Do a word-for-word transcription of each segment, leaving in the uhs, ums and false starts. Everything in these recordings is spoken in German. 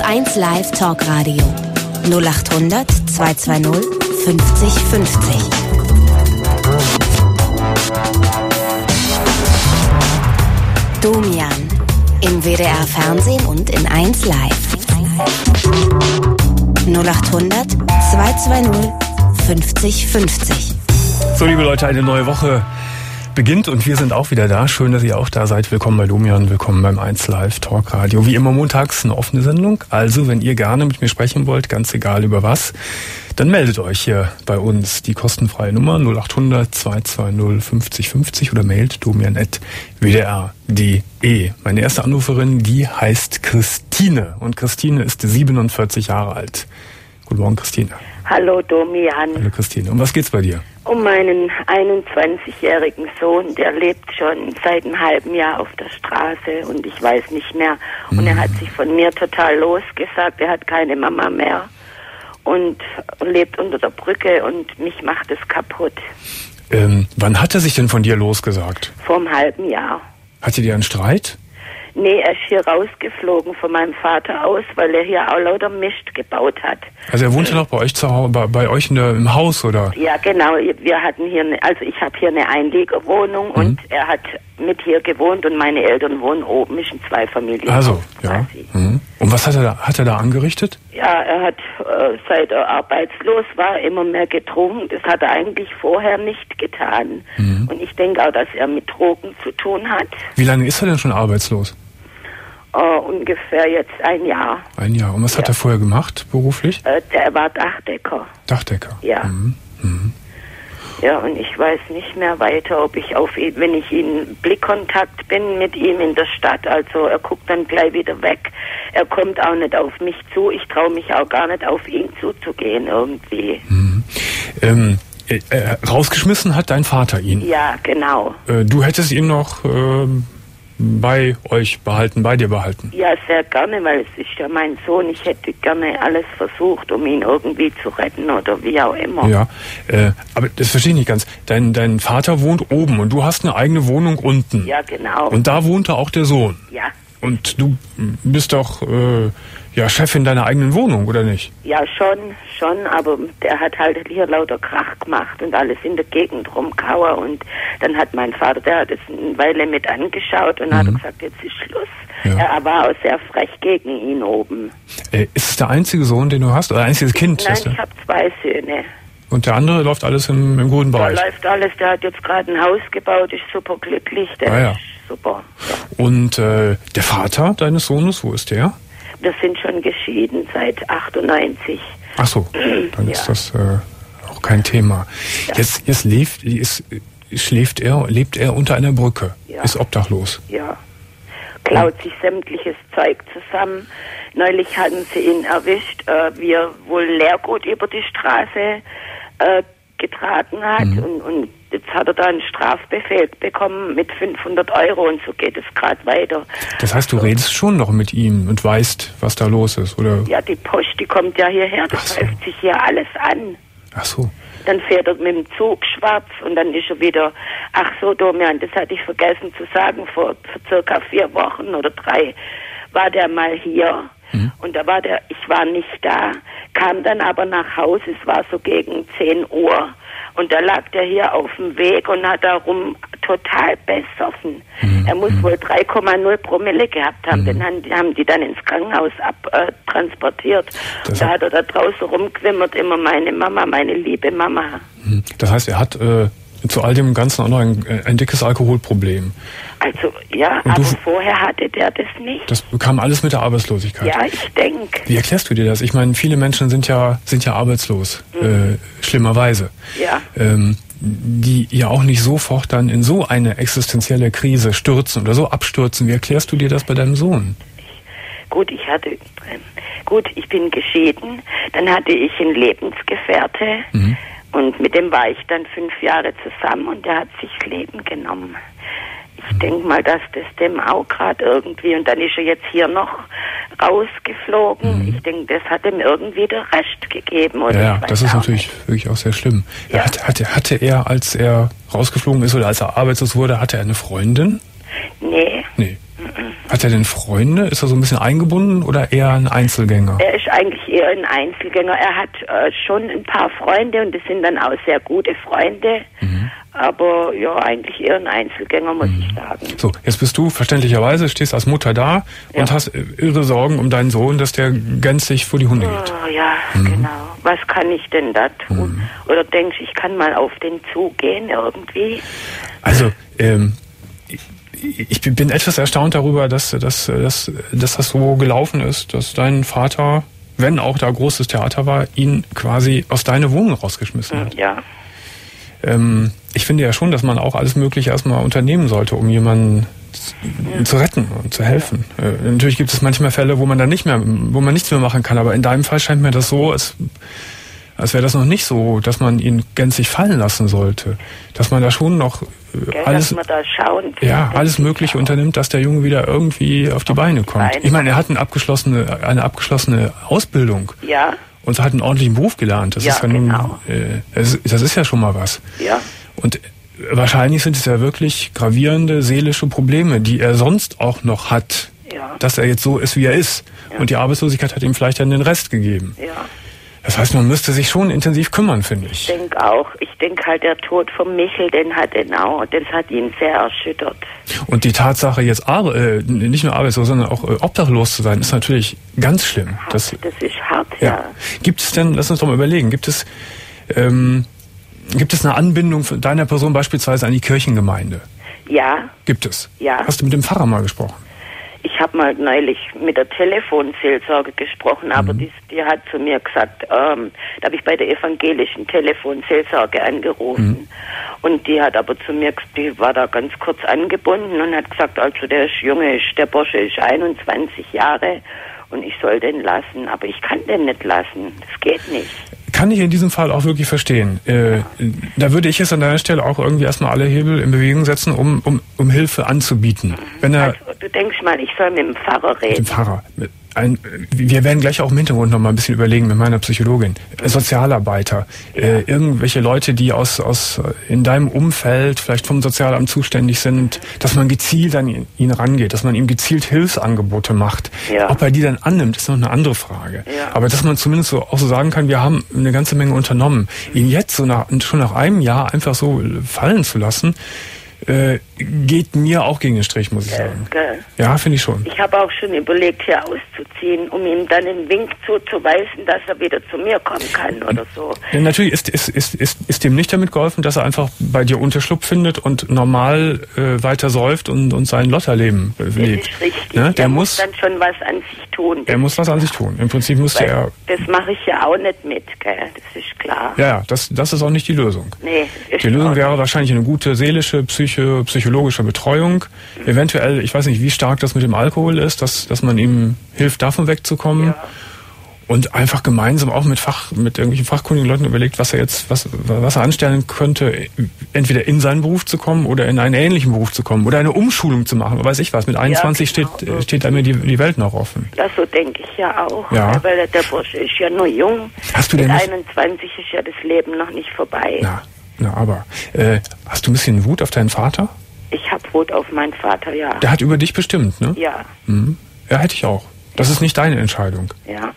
eins Live Talkradio null acht hundert zweihundertzweißig fünfzig fünfzig. Domian im W D R Fernsehen und in eins Live. null acht hundert zweihundertzweißig fünfzig fünfzig. So, liebe Leute, eine neue Woche beginnt und wir sind auch wieder da. Schön, dass ihr auch da seid. Willkommen bei Domian, willkommen beim eins Live Talkradio. Wie immer montags eine offene Sendung. Also, wenn ihr gerne mit mir sprechen wollt, ganz egal über was, dann meldet euch hier bei uns. Die kostenfreie Nummer null acht hundert zweihundertzweißig fünfzig fünfzig oder mailt domian at w d r punkt d e. Meine erste Anruferin, die heißt Christine und Christine ist siebenundvierzig Jahre alt. Guten Morgen, Christine. Hallo Domian. Hallo Christine. Um was geht's bei dir? Um meinen einundzwanzigjährigen Sohn, der lebt schon seit einem halben Jahr auf der Straße und ich weiß nicht mehr. Und mhm. er hat sich von mir total losgesagt, er hat keine Mama mehr und lebt unter der Brücke und mich macht es kaputt. Ähm, wann hat er sich denn von dir losgesagt? Vor einem halben Jahr. Hattet ihr einen Streit? Nee, er ist hier rausgeflogen von meinem Vater aus, weil er hier auch lauter Mist gebaut hat. Also er wohnte noch bei euch zu Hause, bei, bei euch in der, im Haus, oder? Ja, genau. Wir hatten hier, eine, also ich habe hier eine Einliegerwohnung mhm. und er hat mit hier gewohnt und meine Eltern wohnen oben, ist ein Zweifamilienhaus. Also, ja. Mhm. Und was hat er da, hat er da angerichtet? Ja, er hat, äh, seit er arbeitslos war, immer mehr getrunken. Das hat er eigentlich vorher nicht getan. Mhm. Und ich denke auch, dass er mit Drogen zu tun hat. Wie lange ist er denn schon arbeitslos? Uh, ungefähr jetzt ein Jahr. Ein Jahr. Und was ja. hat er vorher gemacht, beruflich? Uh, der war Dachdecker. Dachdecker? Ja. Mhm. Mhm. Ja, und ich weiß nicht mehr weiter, ob ich auf ihn, wenn ich in Blickkontakt bin mit ihm in der Stadt, also er guckt dann gleich wieder weg. Er kommt auch nicht auf mich zu. Ich traue mich auch gar nicht auf ihn zuzugehen irgendwie. Mhm. Ähm, äh, äh, rausgeschmissen hat dein Vater ihn? Ja, genau. Äh, du hättest ihn noch... Äh, bei euch behalten, bei dir behalten? Ja, sehr gerne, weil es ist ja mein Sohn. Ich hätte gerne alles versucht, um ihn irgendwie zu retten oder wie auch immer. Ja, äh, aber das verstehe ich nicht ganz. Dein, dein Vater wohnt oben und du hast eine eigene Wohnung unten. Ja, genau. Und da wohnte auch der Sohn? Ja. Und du bist doch äh, ja Chefin deiner eigenen Wohnung, oder nicht? Ja, schon, schon, aber der hat halt hier lauter Krach gemacht und alles in der Gegend rumkauer und dann hat mein Vater, der hat es eine Weile mit angeschaut und mhm. hat gesagt, jetzt ist Schluss. Ja. Er war auch sehr frech gegen ihn oben. Äh, ist es der einzige Sohn, den du hast, oder einziges Kind? Nein, ich habe zwei Söhne. Und der andere läuft alles im, im guten Bereich? Da läuft alles, der hat jetzt gerade ein Haus gebaut, ist super glücklich, der ah, ja. ist super. Ja. Und äh, der Vater deines Sohnes, wo ist der? Wir sind schon geschieden seit achtundneunzig. Ach so, dann ja. ist das äh, auch kein Thema. Ja. Jetzt, jetzt lebt, ist, schläft er, lebt er unter einer Brücke, ja. ist obdachlos. Ja, klaut ja. sich sämtliches Zeug zusammen. Neulich hatten sie ihn erwischt, äh, wie er wohl Leergut über die Straße äh, getragen hat mhm. und, und jetzt hat er da einen Strafbefehl bekommen mit fünfhundert Euro und so geht es gerade weiter. Das heißt, du also, redest schon noch mit ihm und weißt, was da los ist, oder? Ja, die Post, die kommt ja hierher, das so. häuft sich hier alles an. Ach so. Dann fährt er mit dem Zug schwarz und dann ist er wieder, ach so, Domian, das hatte ich vergessen zu sagen, vor, vor circa vier Wochen oder drei war der mal hier. Mhm. Und da war der, ich war nicht da, kam dann aber nach Hause, es war so gegen zehn Uhr und da lag der hier auf dem Weg und hat darum total besoffen. Mhm. Er muss mhm. wohl drei Komma null Promille gehabt haben, mhm. den haben, haben die dann ins Krankenhaus abtransportiert. Äh, da hat er da draußen rumgewimmert, immer meine Mama, meine liebe Mama. Mhm. Das heißt, er hat äh, zu all dem Ganzen auch noch ein, ein dickes Alkoholproblem. Also, ja, und aber du, vorher hatte der das nicht. Das kam alles mit der Arbeitslosigkeit. Ja, ich denke. Wie erklärst du dir das? Ich meine, viele Menschen sind ja, sind ja arbeitslos, mhm. äh, schlimmerweise. Ja. Ähm, die ja auch nicht sofort dann in so eine existenzielle Krise stürzen oder so abstürzen. Wie erklärst du dir das bei deinem Sohn? Gut, ich hatte, äh, gut, ich bin geschieden, dann hatte ich einen Lebensgefährte mhm. und mit dem war ich dann fünf Jahre zusammen und der hat sich das Leben genommen. Ich denke mal, dass das dem auch gerade irgendwie, und dann ist er jetzt hier noch rausgeflogen. Mhm. Ich denke, das hat ihm irgendwie der Rest gegeben. Oder ja, das ist natürlich nicht. Wirklich auch sehr schlimm. Ja. Hatte, hatte, hatte er, als er rausgeflogen ist oder als er arbeitslos wurde, hatte er eine Freundin? Nee. Nee. Mhm. Hat er denn Freunde? Ist er so ein bisschen eingebunden oder eher ein Einzelgänger? Er ist eigentlich eher ein Einzelgänger. Er hat äh, schon ein paar Freunde und das sind dann auch sehr gute Freunde. Mhm. Aber ja, eigentlich eher ein Einzelgänger, muss mhm. ich sagen. So, jetzt bist du verständlicherweise, stehst als Mutter da ja. und hast irre Sorgen um deinen Sohn, dass der gänzlich vor die Hunde geht. Oh, ja, mhm. genau. Was kann ich denn da tun? Mhm. Oder denkst du, ich kann mal auf den zugehen irgendwie? Also, ähm, ich bin etwas erstaunt darüber, dass, dass, dass, dass das so gelaufen ist, dass dein Vater, wenn auch da großes Theater war, ihn quasi aus deiner Wohnung rausgeschmissen hat. Ja. Ähm, ich finde ja schon, dass man auch alles Mögliche erstmal unternehmen sollte, um jemanden ja. zu retten und zu helfen. Ja. Äh, natürlich gibt es manchmal Fälle, wo man dann nicht mehr, wo man nichts mehr machen kann, aber in deinem Fall scheint mir das so, als, als wäre das noch nicht so, dass man ihn gänzlich fallen lassen sollte. Dass man da schon noch Gell, alles, dass man da schauen, ja, alles Mögliche auch unternimmt, dass der Junge wieder irgendwie auf die auf Beine kommt. Die Beine. Ich meine, er hat eine abgeschlossene, eine abgeschlossene Ausbildung. Ja. Und hat einen ordentlichen Beruf gelernt. Das ja, ist ja nun, genau. äh, das, ist, das ist ja schon mal was. Ja. Und wahrscheinlich sind es ja wirklich gravierende seelische Probleme, die er sonst auch noch hat. Ja. Dass er jetzt so ist, wie er ist. Ja. Und die Arbeitslosigkeit hat ihm vielleicht dann den Rest gegeben. Ja. Das heißt, man müsste sich schon intensiv kümmern, finde ich. Ich denke auch. Ich denke halt, der Tod von Michel, den hat er auch, das hat ihn sehr erschüttert. Und die Tatsache, jetzt äh, nicht nur arbeitslos, sondern auch äh, obdachlos zu sein, ist natürlich ganz schlimm. Hart, das, das ist hart, ja. ja. Gibt es denn, lass uns doch mal überlegen, gibt es, ähm, gibt es eine Anbindung von deiner Person beispielsweise an die Kirchengemeinde? Ja. Gibt es? Ja. Hast du mit dem Pfarrer mal gesprochen? Ich habe mal neulich mit der Telefonseelsorge gesprochen, aber mhm. die, die hat zu mir gesagt, ähm, da habe ich bei der evangelischen Telefonseelsorge angerufen mhm. und die hat aber zu mir, die war da ganz kurz angebunden und hat gesagt, also der ist Junge, ist, der Bursche ist einundzwanzig Jahre und ich soll den lassen, aber ich kann den nicht lassen, das geht nicht. Kann ich in diesem Fall auch wirklich verstehen. Äh, da würde ich jetzt an deiner Stelle auch irgendwie erstmal alle Hebel in Bewegung setzen, um, um, um Hilfe anzubieten. Wenn er, also, du denkst mal, ich soll mit dem Pfarrer reden. Mit dem Pfarrer. Ein, wir werden gleich auch im Hintergrund noch mal ein bisschen überlegen mit meiner Psychologin. Sozialarbeiter, ja. äh, irgendwelche Leute, die aus, aus in deinem Umfeld vielleicht vom Sozialamt zuständig sind, dass man gezielt an ihn, ihn rangeht, dass man ihm gezielt Hilfsangebote macht. Ja. Ob er die dann annimmt, ist noch eine andere Frage. Ja. Aber dass man zumindest so auch so sagen kann, wir haben eine ganze Menge unternommen. Ihn jetzt so nach, schon nach einem Jahr einfach so fallen zu lassen, Äh, geht mir auch gegen den Strich, muss ich Gell, sagen. Gell. Ja, finde ich schon. Ich habe auch schon überlegt, hier auszuziehen, um ihm dann einen Wink zuzuweisen, dass er wieder zu mir kommen kann oder so. Ja, natürlich ist, ist, ist, ist, ist dem nicht damit geholfen, dass er einfach bei dir Unterschlupf findet und normal äh, weiter säuft und, und sein Lotterleben äh, lebt. Das ist richtig. Ne? Der er muss dann schon was an sich tun. Er muss was an sich tun. Im Prinzip müsste Weil er... Das mache ich ja auch nicht mit, gell? Das ist klar. Ja, ja, das, das ist auch nicht die Lösung. Nee, ist die Lösung wäre wahrscheinlich eine gute seelische, psycho, psychologische Betreuung. Mhm. Eventuell, ich weiß nicht, wie stark das mit dem Alkohol ist, dass, dass man ihm hilft, davon wegzukommen. Ja. Und einfach gemeinsam auch mit Fach, mit irgendwelchen fachkundigen Leuten überlegt, was er jetzt, was, was er anstellen könnte, entweder in seinen Beruf zu kommen oder in einen ähnlichen Beruf zu kommen oder eine Umschulung zu machen. Weiß ich was. Mit einundzwanzig ja, genau. steht, steht einem die, die Welt noch offen. Ja, so denke ich ja auch. Ja. Weil der Bursche ist ja nur jung. Hast du denn mit nicht, einundzwanzig ist ja das Leben noch nicht vorbei. Na, na aber, äh, hast du ein bisschen Wut auf deinen Vater? Ich habe Wut auf meinen Vater, ja. Der hat über dich bestimmt, ne? Ja. Mhm. Ja, hätte ich auch. Das ja. ist nicht deine Entscheidung. Ja.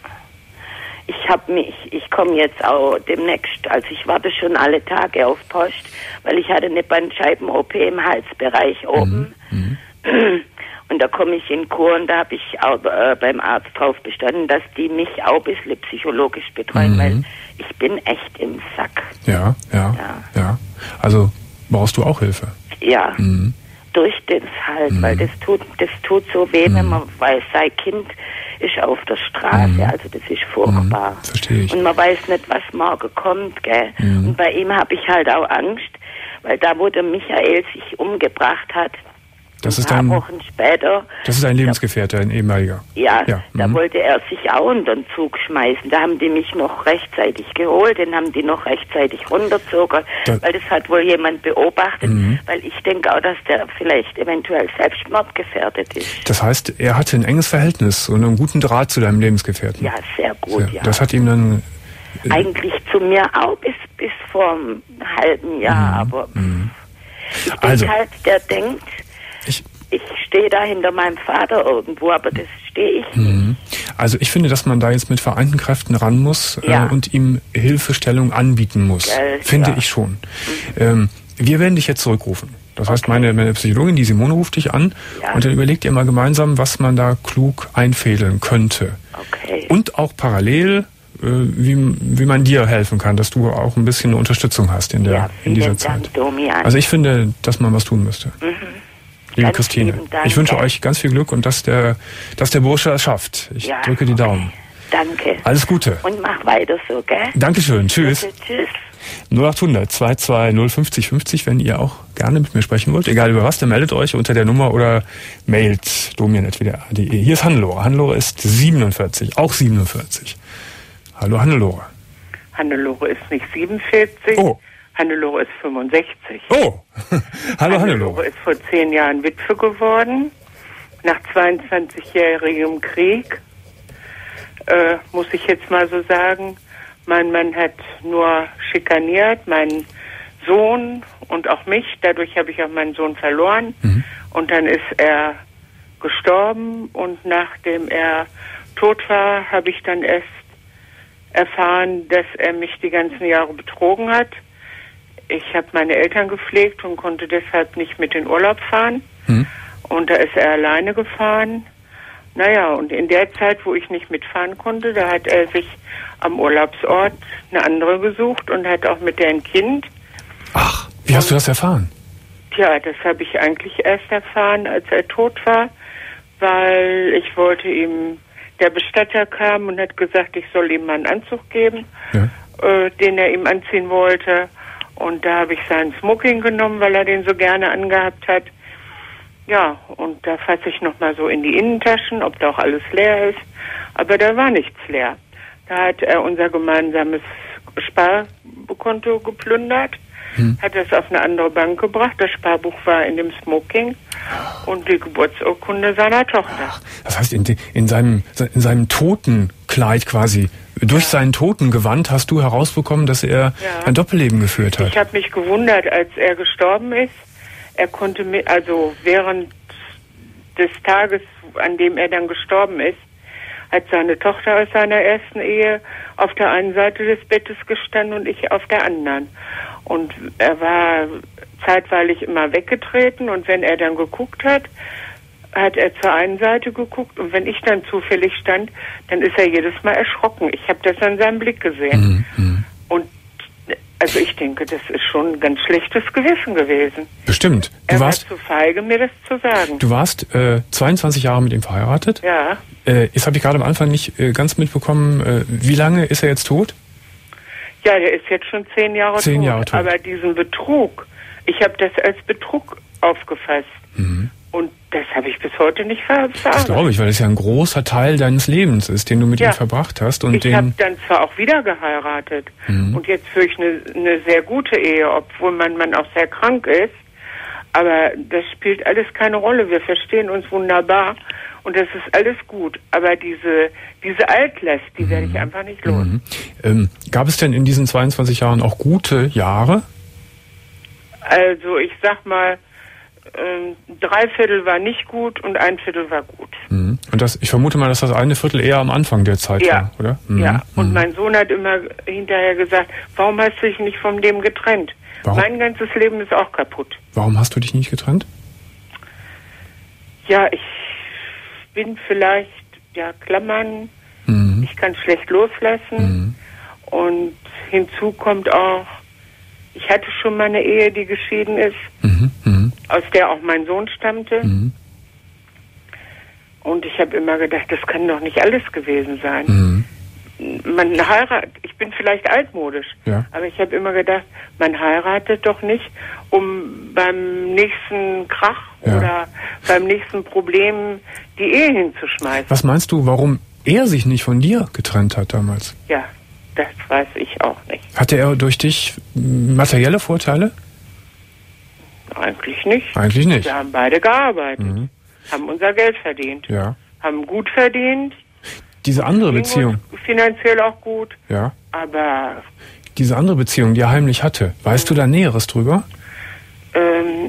Ich habe mich, ich komme jetzt auch demnächst, also ich warte schon alle Tage auf Post, weil ich hatte eine Bandscheiben-O P im Halsbereich oben. Mhm. Und da komme ich in Kur und da habe ich auch äh, beim Arzt drauf bestanden, dass die mich auch ein bisschen psychologisch betreuen, mhm. weil ich bin echt im Sack. Ja, ja, ja. ja. Also brauchst du auch Hilfe? Ja. Mhm. Durch das halt, mhm. weil das tut, das tut so weh, mhm. wenn man weiß, sein Kind ist auf der Straße, mhm. also das ist furchtbar. Mhm. Verstehe ich. Und man weiß nicht, was morgen kommt, gell. Mhm. Und bei ihm habe ich halt auch Angst, weil da, wo der Michael sich umgebracht hat, das ein ist paar dein, Wochen später... Das ist ein Lebensgefährte, ein ehemaliger. Ja, ja. da mhm. wollte er sich auch unter den Zug schmeißen. Da haben die mich noch rechtzeitig geholt, den haben die noch rechtzeitig runtergezogen, da, weil das hat wohl jemand beobachtet, mhm. weil ich denke auch, dass der vielleicht eventuell selbstmordgefährdet ist. Das heißt, er hatte ein enges Verhältnis und einen guten Draht zu deinem Lebensgefährten. Ja, sehr gut, sehr. ja. Das hat ihm dann... Äh, Eigentlich zu mir auch bis, bis vor einem halben Jahr, mhm. aber mhm. ich also, denke halt, der denkt... Ich, ich stehe da hinter meinem Vater irgendwo, aber das stehe ich nicht. Mhm. Also ich finde, dass man da jetzt mit vereinten Kräften ran muss Ja. äh, und ihm Hilfestellung anbieten muss. Gell, finde ja. ich schon. Mhm. Ähm, wir werden dich jetzt zurückrufen. Das heißt, Okay. meine, meine Psychologin, die Simone, ruft dich an Ja. und dann überlegt ihr mal gemeinsam, was man da klug einfädeln könnte. Okay. Und auch parallel, äh, wie, wie man dir helfen kann, dass du auch ein bisschen Unterstützung hast in, der, Ja, in dieser vielen Zeit. Dank, Domian. Also ich finde, dass man was tun müsste. Mhm. Liebe Ganz Christine, lieben Dank, ich wünsche gell? euch ganz viel Glück und dass der, dass der Bursche es schafft. Ich Ja, drücke die okay. Daumen. Danke. Alles Gute. Und mach weiter so, gell? Dankeschön. Tschüss. Bitte, tschüss. null acht hundert zwei zwei null fünfzig fünfzig, wenn ihr auch gerne mit mir sprechen wollt. Egal über was, dann meldet euch unter der Nummer oder mailt domian at w d r punkt d e. Hier ist Hannelore. Hannelore ist siebenundvierzig, auch siebenundvierzig. Hallo Hannelore. Hannelore ist nicht siebenundvierzig, Oh. Hannelore ist fünfundsechzig. Oh, hallo Hannelore. ist vor zehn Jahren Witwe geworden, nach zweiundzwanzigjährigem Krieg, äh, muss ich jetzt mal so sagen. Mein Mann hat nur schikaniert, meinen Sohn und auch mich. Dadurch habe ich auch meinen Sohn verloren. Mhm. Und dann ist er gestorben. Und nachdem er tot war, habe ich dann erst erfahren, dass er mich die ganzen Jahre betrogen hat. Ich habe meine Eltern gepflegt und konnte deshalb nicht mit in Urlaub fahren. Mhm. Und da ist er alleine gefahren. Naja, und in der Zeit, wo ich nicht mitfahren konnte, da hat er sich am Urlaubsort eine andere gesucht und hat auch mit der ein Kind. Ach, wie hast du das erfahren? Tja, das habe ich eigentlich erst erfahren, als er tot war, weil ich wollte ihm, der Bestatter kam und hat gesagt, ich soll ihm mal einen Anzug geben, Ja. äh, den er ihm anziehen wollte. Und da habe ich seinen Smoking genommen, weil er den so gerne angehabt hat. Ja, und da fasse ich nochmal so in die Innentaschen, ob da auch alles leer ist. Aber da war nichts leer. Da hat er unser gemeinsames Sparkonto geplündert, hm. hat das auf eine andere Bank gebracht. Das Sparbuch war in dem Smoking und die Geburtsurkunde seiner Tochter. Das heißt, in, de, in, seinem, in seinem Totenkleid quasi, durch ja. sein Totengewand hast du herausbekommen, dass er ja. ein Doppelleben geführt hat. Ich habe mich gewundert, als er gestorben ist. Er konnte mir, also während des Tages, an dem er dann gestorben ist, hat seine Tochter aus seiner ersten Ehe auf der einen Seite des Bettes gestanden und ich auf der anderen. Und er war zeitweilig immer weggetreten und wenn er dann geguckt hat, hat er zur einen Seite geguckt und wenn ich dann zufällig stand, dann ist er jedes Mal erschrocken. Ich habe das an seinem Blick gesehen. Mhm. Und also ich denke, das ist schon ein ganz schlechtes Gewissen gewesen. Bestimmt. Du er warst war zu feige, mir das zu sagen. Du warst äh, zweiundzwanzig Jahre mit ihm verheiratet? Ja. Äh, jetzt habe ich gerade am Anfang nicht äh, ganz mitbekommen, äh, wie lange ist er jetzt tot? Ja, der ist jetzt schon zehn Jahre zehn tot. Jahre tot. Aber diesen Betrug, ich habe das als Betrug aufgefasst. Mhm. Und das habe ich bis heute nicht verarbeitet. Das glaube ich, weil es ja ein großer Teil deines Lebens ist, den du mit ja. ihm verbracht hast. Und ich habe dann zwar auch wieder geheiratet mhm. und jetzt führe ich eine, eine sehr gute Ehe, obwohl mein Mann auch sehr krank ist. Aber das spielt alles keine Rolle. Wir verstehen uns wunderbar und das ist alles gut. Aber diese, diese Altlast, die mhm. werde ich einfach nicht los. Mhm. Ähm, gab es denn in diesen zweiundzwanzig Jahren auch gute Jahre? Also ich sag mal, Ähm, drei Viertel war nicht gut und ein Viertel war gut. Mhm. Und das, ich vermute mal, dass das eine Viertel eher am Anfang der Zeit ja. war, oder? Mhm. Ja, und mhm. mein Sohn hat immer hinterher gesagt, warum hast du dich nicht von dem getrennt? Warum? Mein ganzes Leben ist auch kaputt. Warum hast du dich nicht getrennt? Ja, ich bin vielleicht, ja, Klammern, mhm. ich kann schlecht loslassen mhm. und hinzu kommt auch, ich hatte schon mal eine Ehe, die geschieden ist, mhm. Mhm. aus der auch mein Sohn stammte. Mhm. Und ich habe immer gedacht, das kann doch nicht alles gewesen sein. Mhm. Man heiratet, ich bin vielleicht altmodisch, ja. aber ich habe immer gedacht, man heiratet doch nicht, um beim nächsten Krach ja. oder beim nächsten Problem die Ehe hinzuschmeißen. Was meinst du, warum er sich nicht von dir getrennt hat damals? Ja, das weiß ich auch nicht. Hatte er durch dich materielle Vorteile? Eigentlich nicht. Eigentlich nicht. Wir haben beide gearbeitet, mhm. haben unser Geld verdient, ja. haben gut verdient. Diese andere Beziehung. Finanziell auch gut. Ja. Aber diese andere Beziehung, die er heimlich hatte, weißt mhm. du da Näheres drüber? Ähm,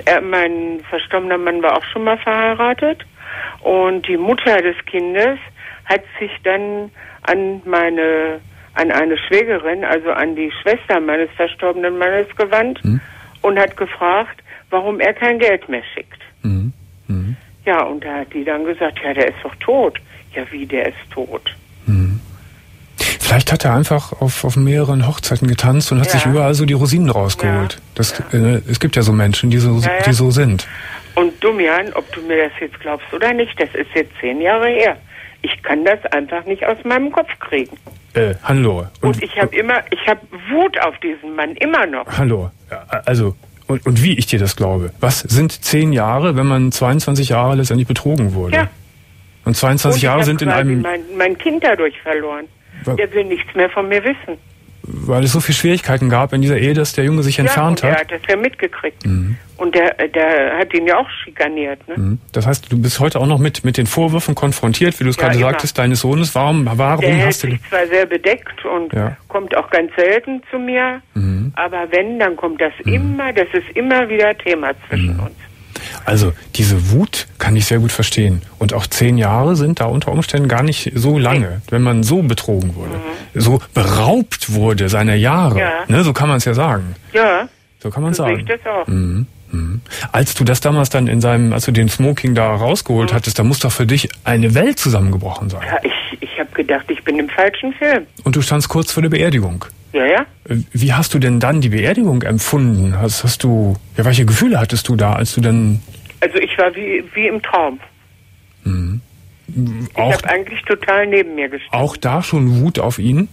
er, mein verstorbener Mann war auch schon mal verheiratet und die Mutter des Kindes hat sich dann an meine, an eine Schwägerin, also an die Schwester meines verstorbenen Mannes gewandt mhm. und hat gefragt, warum er kein Geld mehr schickt. Mhm. Mhm. Ja, und da hat die dann gesagt, ja, der ist doch tot. Ja, wie, der ist tot? Mhm. Vielleicht hat er einfach auf, auf mehreren Hochzeiten getanzt und hat ja. sich überall so die Rosinen rausgeholt. Ja. Das, ja. Äh, es gibt ja so Menschen, die so, ja, ja. die so sind. Und Domian, ob du mir das jetzt glaubst oder nicht, das ist jetzt zehn Jahre her. Ich kann das einfach nicht aus meinem Kopf kriegen. Äh, Hannelore. Und, und ich habe immer, ich habe Wut auf diesen Mann, immer noch. Hannelore, also, und, und wie ich dir das glaube. Was sind zehn Jahre, wenn man zweiundzwanzig Jahre letztendlich betrogen wurde? Ja. Und zweiundzwanzig und Jahre sind in einem... Mein, mein Kind dadurch verloren. Der will nichts mehr von mir wissen. Weil es so viele Schwierigkeiten gab in dieser Ehe, dass der Junge sich ja, entfernt und hat. Er hat das ja mitgekriegt. Mhm. Und der, der hat ihn ja auch schikaniert. Ne? Mhm. Das heißt, du bist heute auch noch mit, mit den Vorwürfen konfrontiert, wie du es ja, gerade immer. sagtest, deines Sohnes. Warum, warum der hält hast du... sich zwar sehr bedeckt und ja. kommt auch ganz selten zu mir, mhm. aber wenn, dann kommt das mhm. immer, das ist immer wieder Thema zwischen mhm. uns. Also diese Wut kann ich sehr gut verstehen. Und auch zehn Jahre sind da unter Umständen gar nicht so lange, wenn man so betrogen wurde. Mhm. So beraubt wurde seiner Jahre. Ja. Ne, so kann man es ja sagen. Ja. So kann man so sagen. Sehe ich das auch. Mhm. Mhm. Als du das damals dann in seinem, als du den Smoking da rausgeholt mhm. hattest, da muss doch für dich eine Welt zusammengebrochen sein. Ja, ich, ich habe gedacht, ich bin im falschen Film. Und du standst kurz vor der Beerdigung. Ja, ja. Wie hast du denn dann die Beerdigung empfunden? Hast, hast du, ja, welche Gefühle hattest du da, als du dann... Also ich war wie, wie im Traum. Mhm. Ich habe eigentlich total neben mir gestanden. Auch da schon Wut auf ihn?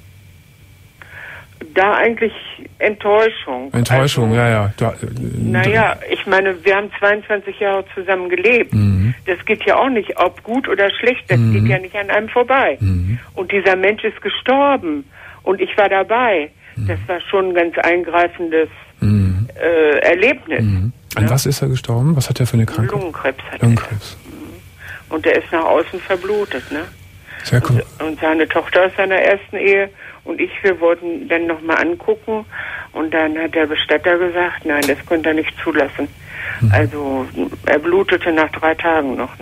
Da eigentlich Enttäuschung. Enttäuschung, also, ja, ja. Da, äh, naja, ich meine, wir haben zweiundzwanzig Jahre zusammen gelebt. Mhm. Das geht ja auch nicht, ob gut oder schlecht, das mhm. geht ja nicht an einem vorbei. Mhm. Und dieser Mensch ist gestorben und ich war dabei. Mhm. Das war schon ein ganz eingreifendes mhm. äh, Erlebnis. Mhm. An ja? was ist er gestorben? Was hat er für eine Krankheit? Lungenkrebs hat Lungenkrebs. er. Und der ist nach außen verblutet, ne? Sehr cool. Und, und seine Tochter aus seiner ersten Ehe und ich, wir wollten dann nochmal angucken und dann hat der Bestatter gesagt, nein, das konnte er nicht zulassen. Mhm. Also er blutete nach drei Tagen noch, ne?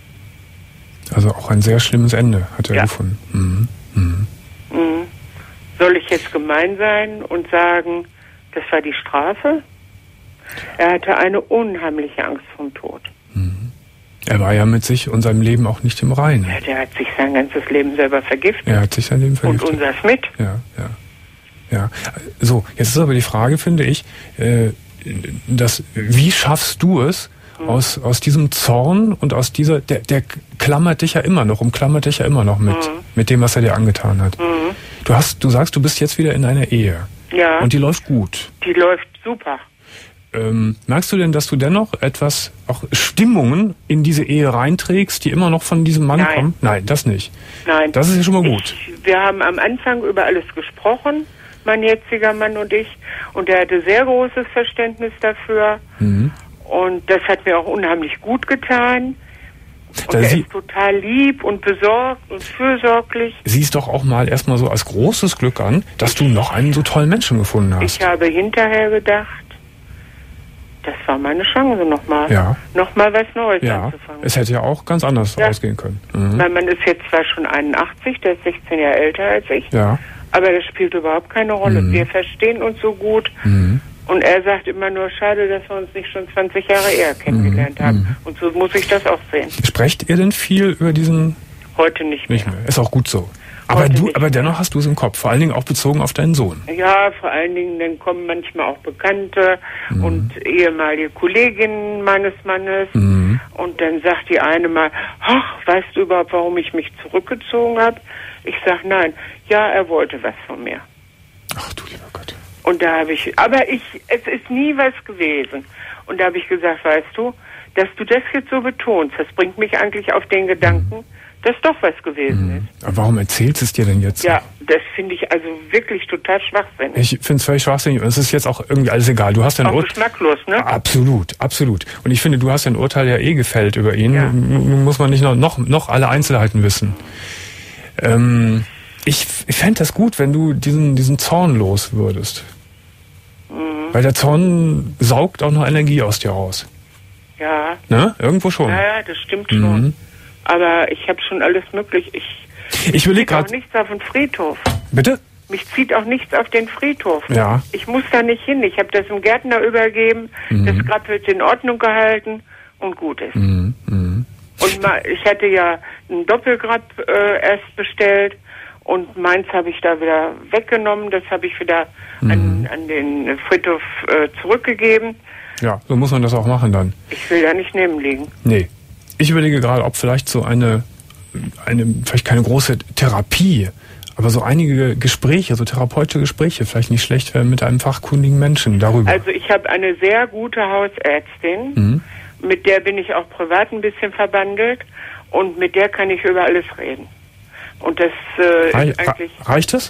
Also auch ein sehr schlimmes Ende hat er ja. gefunden. Mhm. Mhm. Mhm. Soll ich jetzt gemein sein und sagen, das war die Strafe? Er hatte eine unheimliche Angst vom Tod. Mhm. Er war ja mit sich und seinem Leben auch nicht im Reinen. Ja, der hat sich sein ganzes Leben selber vergiftet. Er hat sich sein Leben vergiftet. Und unseres mit. Ja, ja. Ja. So, jetzt ist aber die Frage, finde ich, äh, dass, wie schaffst du es, mhm. aus, aus diesem Zorn und aus dieser, der, der klammert dich ja immer noch, umklammert dich ja immer noch mit, mhm. mit dem, was er dir angetan hat. Mhm. Du hast, du sagst, du bist jetzt wieder in einer Ehe. Ja. Und die läuft gut. Die läuft super. Ähm, merkst du denn, dass du dennoch etwas, auch Stimmungen in diese Ehe reinträgst, die immer noch von diesem Mann Nein. kommen? Nein, das nicht. Nein. Das ist ja schon mal gut. Ich, wir haben am Anfang über alles gesprochen, mein jetziger Mann und ich, und er hatte sehr großes Verständnis dafür. Mhm. Und das hat mir auch unheimlich gut getan. Und da er sie, ist total lieb und besorgt und fürsorglich. Sieh es doch auch mal erstmal so als großes Glück an, dass du noch einen so tollen Menschen gefunden hast. Ich habe hinterher gedacht, das war meine Chance nochmal. Ja. Nochmal was Neues ja. anzufangen. Es hätte ja auch ganz anders ja. ausgehen können. Mhm. Mein Mann ist jetzt zwar schon einundachtzig, der ist sechzehn Jahre älter als ich. Ja. Aber das spielt überhaupt keine Rolle. Mhm. Wir verstehen uns so gut. Mhm. Und er sagt immer nur, schade, dass wir uns nicht schon zwanzig Jahre eher kennengelernt mhm. haben. Und so muss ich das auch sehen. Sprecht ihr denn viel über diesen... Heute nicht mehr. Nicht mehr. Ist auch gut so. Aber du, aber dennoch hast du es im Kopf, vor allen Dingen auch bezogen auf deinen Sohn. Ja, vor allen Dingen, dann kommen manchmal auch Bekannte mhm. und ehemalige Kolleginnen meines Mannes. Mhm. Und dann sagt die eine mal, ach, weißt du überhaupt, warum ich mich zurückgezogen habe? Ich sag nein. Ja, er wollte was von mir. Ach du lieber Gott. Und da habe ich, aber ich, es ist nie was gewesen. Und da habe ich gesagt, weißt du, dass du das jetzt so betonst, das bringt mich eigentlich auf den Gedanken, mhm. dass doch was gewesen mhm. ist. Aber warum erzählst du es dir denn jetzt? Ja, das finde ich also wirklich total schwachsinnig. Ich finde es völlig schwachsinnig und es ist jetzt auch irgendwie alles egal. Du hast ein Urteil. Geschmacklos, ne? Absolut, absolut. Und ich finde, du hast ein Urteil ja eh gefällt über ihn. Ja. Muss man nicht noch, noch, noch alle Einzelheiten wissen. Ähm, ich ich fände das gut, wenn du diesen, diesen Zorn los würdest. Mhm. Weil der Zorn saugt auch noch Energie aus dir raus. Ja. Ne? Irgendwo schon. Ja, ja, das stimmt schon. Mhm. Aber ich habe schon alles möglich. Ich, ich überlege gerade. auch nichts auf den Friedhof. Bitte? Mich zieht auch nichts auf den Friedhof. Ja. Ich muss da nicht hin. Ich habe das dem Gärtner übergeben. Mhm. Das Grab wird in Ordnung gehalten und gut ist. Mhm. Mhm. Und mal, ich hatte ja ein Doppelgrab äh, erst bestellt und meins habe ich da wieder weggenommen. Das habe ich wieder mhm. an, an den Friedhof äh, zurückgegeben. Ja, so muss man das auch machen dann. Ich will da nicht nebenliegen. Nee. Ich überlege gerade, ob vielleicht so eine, eine, vielleicht keine große Therapie, aber so einige Gespräche, so therapeutische Gespräche vielleicht nicht schlecht wären mit einem fachkundigen Menschen darüber. Also ich habe eine sehr gute Hausärztin, mhm. mit der bin ich auch privat ein bisschen verbandelt und mit der kann ich über alles reden. Und das äh, Rei- ist eigentlich... Reicht das?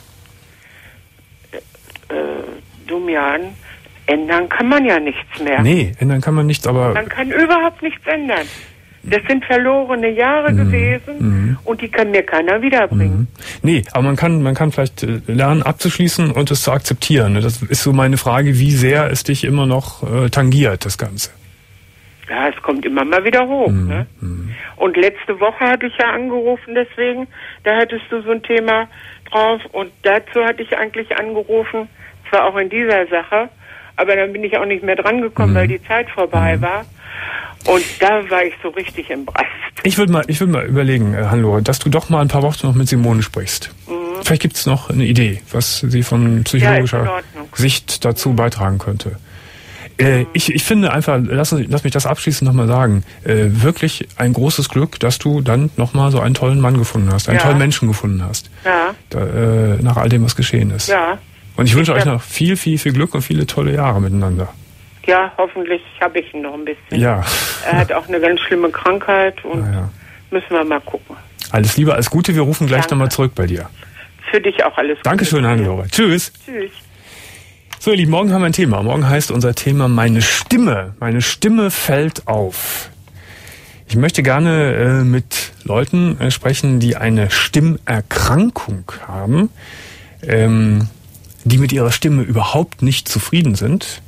Äh, Domian, ändern kann man ja nichts mehr. Nee, ändern kann man nichts, aber... Man kann überhaupt nichts ändern. Das sind verlorene Jahre mhm. gewesen mhm. und die kann mir keiner wiederbringen. Mhm. Nee, aber man kann, man kann vielleicht lernen abzuschließen und es zu akzeptieren. Das ist so meine Frage, wie sehr es dich immer noch äh, tangiert, das Ganze. Ja, es kommt immer mal wieder hoch. Mhm. Ne? Mhm. Und letzte Woche hatte ich ja angerufen deswegen, da hattest du so ein Thema drauf und dazu hatte ich eigentlich angerufen, zwar auch in dieser Sache, aber dann bin ich auch nicht mehr dran gekommen, mhm. weil die Zeit vorbei mhm. war. Und da war ich so richtig im Brast. Ich würde mal, ich würde mal überlegen, äh, Hannelore, dass du doch mal ein paar Worte noch mit Simone sprichst. Mhm. Vielleicht gibt es noch eine Idee, was sie von psychologischer ja, Sicht dazu mhm. beitragen könnte. Äh, mhm. ich, ich finde einfach, lass, lass mich das abschließend nochmal sagen, äh, wirklich ein großes Glück, dass du dann nochmal so einen tollen Mann gefunden hast, einen ja. tollen Menschen gefunden hast. Ja. Da, äh, nach all dem, was geschehen ist. Ja. Und ich wünsche ich euch noch viel, viel, viel Glück und viele tolle Jahre miteinander. Ja, hoffentlich habe ich ihn noch ein bisschen. Ja. Er hat auch eine ganz schlimme Krankheit und ja, ja. müssen wir mal gucken. Alles Liebe, alles Gute. Wir rufen gleich nochmal zurück bei dir. Für dich auch alles Gute. Dankeschön, Hannelore. Tschüss. Tschüss. So, ihr Lieben, morgen haben wir ein Thema. Morgen heißt unser Thema Meine Stimme. Meine Stimme fällt auf. Ich möchte gerne äh, mit Leuten äh, sprechen, die eine Stimmerkrankung haben, ähm, die mit ihrer Stimme überhaupt nicht zufrieden sind,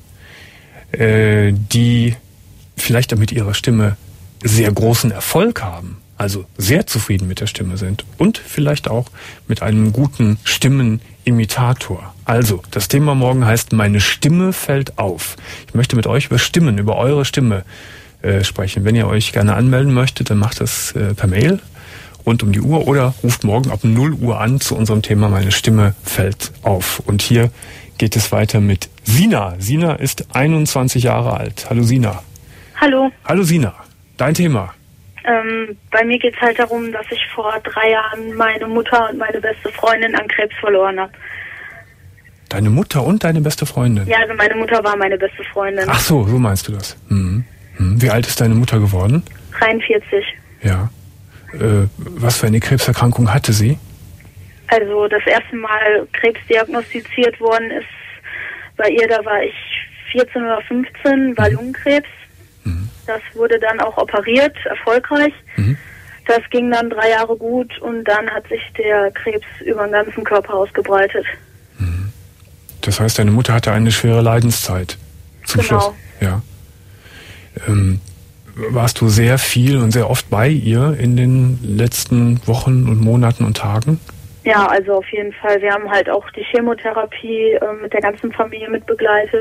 äh, die vielleicht mit ihrer Stimme sehr großen Erfolg haben, also sehr zufrieden mit der Stimme sind und vielleicht auch mit einem guten Stimmenimitator. Also, das Thema morgen heißt Meine Stimme fällt auf. Ich möchte mit euch über Stimmen, über eure Stimme äh, sprechen. Wenn ihr euch gerne anmelden möchtet, dann macht das äh, per Mail rund um die Uhr oder ruft morgen ab null Uhr an zu unserem Thema Meine Stimme fällt auf. Und hier geht es weiter mit Sina. Sina ist einundzwanzig Jahre alt. Hallo Sina. Hallo. Hallo Sina. Dein Thema. Ähm, bei mir geht es halt darum, dass ich vor drei Jahren meine Mutter und meine beste Freundin an Krebs verloren habe. Deine Mutter und deine beste Freundin? Ja, also meine Mutter war meine beste Freundin. Ach so, so meinst du das. Mhm. Wie alt ist deine Mutter geworden? dreiundvierzig. Ja. Äh, was für eine Krebserkrankung hatte sie? Also das erste Mal Krebs diagnostiziert worden ist bei ihr, da war ich vierzehn oder fünfzehn, war mhm. Lungenkrebs. Mhm. Das wurde dann auch operiert, erfolgreich. Mhm. Das ging dann drei Jahre gut und dann hat sich der Krebs über den ganzen Körper ausgebreitet. Mhm. Das heißt, deine Mutter hatte eine schwere Leidenszeit zum genau. Schluss. Ja. Ähm, warst du sehr viel und sehr oft bei ihr in den letzten Wochen und Monaten und Tagen? Ja, also auf jeden Fall. Wir haben halt auch die Chemotherapie äh, mit der ganzen Familie mitbegleitet.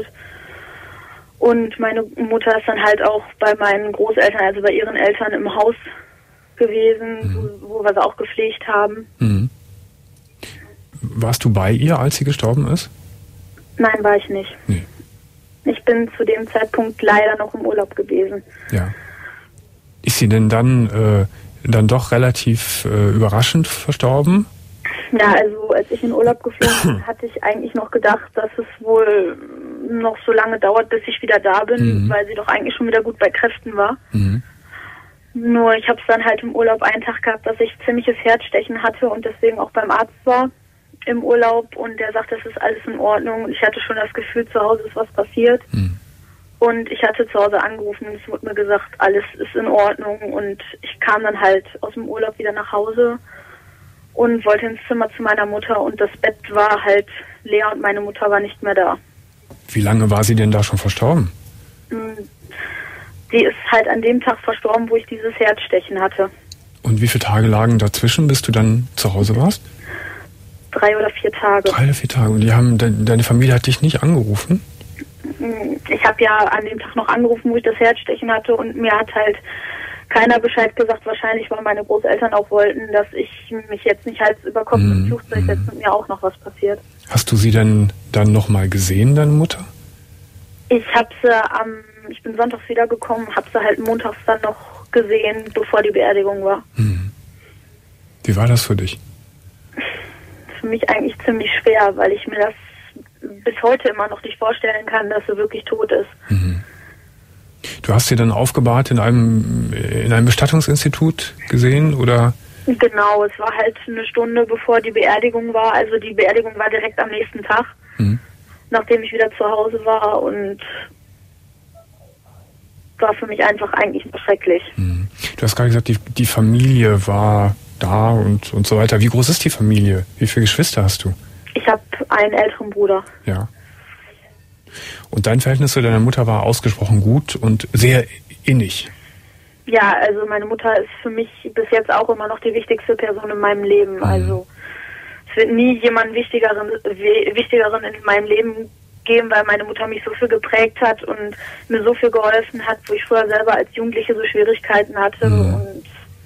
Und meine Mutter ist dann halt auch bei meinen Großeltern, also bei ihren Eltern im Haus gewesen, mhm. wo, wo wir sie auch gepflegt haben. Mhm. Warst du bei ihr, als sie gestorben ist? Nein, war ich nicht. Nee. Ich bin zu dem Zeitpunkt leider noch im Urlaub gewesen. Ja. Ist sie denn dann, äh, dann doch relativ äh, überraschend verstorben? Ja, also als ich in Urlaub geflogen bin, hatte ich eigentlich noch gedacht, dass es wohl noch so lange dauert, bis ich wieder da bin, mhm. weil sie doch eigentlich schon wieder gut bei Kräften war. Mhm. Nur ich habe es dann halt im Urlaub einen Tag gehabt, dass ich ziemliches Herzstechen hatte und deswegen auch beim Arzt war im Urlaub und der sagt, das ist alles in Ordnung und ich hatte schon das Gefühl, zu Hause ist was passiert. Mhm. Und ich hatte zu Hause angerufen und es wurde mir gesagt, alles ist in Ordnung und ich kam dann halt aus dem Urlaub wieder nach Hause und wollte ins Zimmer zu meiner Mutter und das Bett war halt leer und meine Mutter war nicht mehr da. Wie lange war sie denn da schon verstorben? Sie ist halt an dem Tag verstorben, wo ich dieses Herzstechen hatte. Und wie viele Tage lagen dazwischen, bis du dann zu Hause warst? Drei oder vier Tage. Drei oder vier Tage. Und die haben, de, deine Familie hat dich nicht angerufen? Ich habe ja an dem Tag noch angerufen, wo ich das Herzstechen hatte, und mir hat halt keiner Bescheid gesagt. Wahrscheinlich, weil meine Großeltern auch wollten, dass ich mich jetzt nicht Hals über Kopf mm, ins Flugzeug mm. setze und mir auch noch was passiert. Hast du sie denn dann nochmal gesehen, deine Mutter? Ich habe sie am, ich bin sonntags wiedergekommen, habe sie halt montags dann noch gesehen, bevor die Beerdigung war. Hm. Wie war das für dich? Für mich eigentlich ziemlich schwer, weil ich mir das bis heute immer noch nicht vorstellen kann, dass sie wirklich tot ist. Mhm. Du hast sie dann aufgebahrt in einem in einem Bestattungsinstitut gesehen, oder? Genau, es war halt eine Stunde bevor die Beerdigung war. Also die Beerdigung war direkt am nächsten Tag, mhm. nachdem ich wieder zu Hause war, und war für mich einfach eigentlich schrecklich. Mhm. Du hast gerade gesagt, die, die Familie war da und, und so weiter. Wie groß ist die Familie? Wie viele Geschwister hast du? Ich habe einen älteren Bruder. Ja. Und dein Verhältnis zu deiner Mutter war ausgesprochen gut und sehr innig. Ja, also meine Mutter ist für mich bis jetzt auch immer noch die wichtigste Person in meinem Leben. Mhm. Also es wird nie jemanden wichtigeren, wichtigeren in meinem Leben geben, weil meine Mutter mich so viel geprägt hat und mir so viel geholfen hat, wo ich früher selber als Jugendliche so Schwierigkeiten hatte. Mhm. Und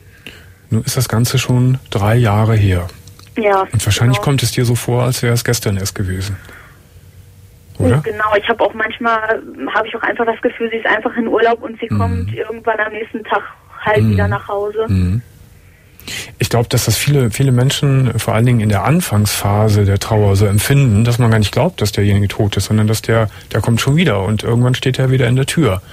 nun ist das Ganze schon drei Jahre her. Ja. Und wahrscheinlich genau. kommt es dir so vor, als wäre es gestern erst gewesen. Oder? Genau, ich habe auch manchmal, habe ich auch einfach das Gefühl, sie ist einfach in Urlaub und sie mhm. kommt irgendwann am nächsten Tag halt mhm. wieder nach Hause. Mhm. Ich glaube, dass das viele, viele Menschen, vor allen Dingen in der Anfangsphase der Trauer, so empfinden, dass man gar nicht glaubt, dass derjenige tot ist, sondern dass der, der kommt schon wieder und irgendwann steht er wieder in der Tür.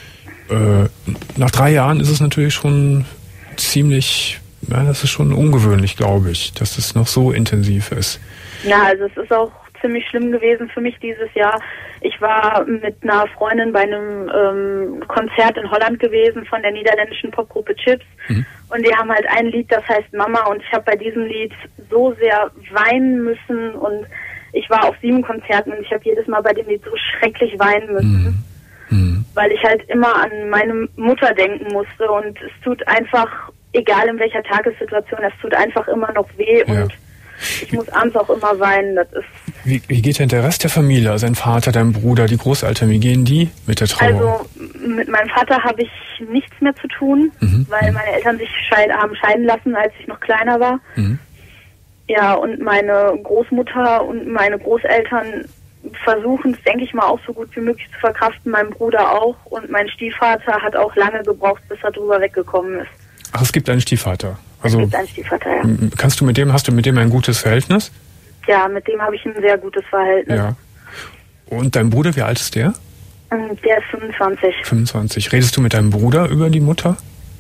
Äh, nach drei Jahren ist es natürlich schon ziemlich, ja, das ist schon ungewöhnlich, glaube ich, dass es noch so intensiv ist. Ja, also es ist auch ziemlich schlimm gewesen für mich dieses Jahr. Ich war mit einer Freundin bei einem ähm, Konzert in Holland gewesen von der niederländischen Popgruppe Chips. Mhm. Und die haben halt ein Lied, das heißt Mama, und ich habe bei diesem Lied so sehr weinen müssen, und ich war auf sieben Konzerten und ich habe jedes Mal bei dem Lied so schrecklich weinen müssen, mhm. weil ich halt immer an meine Mutter denken musste, und es tut einfach, egal in welcher Tagessituation, es tut einfach immer noch weh, ja. Und ich muss abends auch immer weinen. Das ist wie, wie geht denn der Rest der Familie? Sein Vater, dein Bruder, die Großeltern, wie gehen die mit der Trauer? Also mit meinem Vater habe ich nichts mehr zu tun, mhm. weil meine Eltern sich scheiden, haben scheiden lassen, als ich noch kleiner war. Mhm. Ja, und meine Großmutter und meine Großeltern versuchen es, denke ich mal, auch so gut wie möglich zu verkraften. Mein Bruder auch, und mein Stiefvater hat auch lange gebraucht, bis er drüber weggekommen ist. Ach, es gibt einen Stiefvater. Also, es gibt einen Stiefvater, ja. Kannst du mit dem, hast du mit dem ein gutes Verhältnis? Ja, mit dem habe ich ein sehr gutes Verhältnis. Ja. Und dein Bruder, wie alt ist der? Der ist fünfundzwanzig. fünfundzwanzig. Redest du mit deinem Bruder über die Mutter?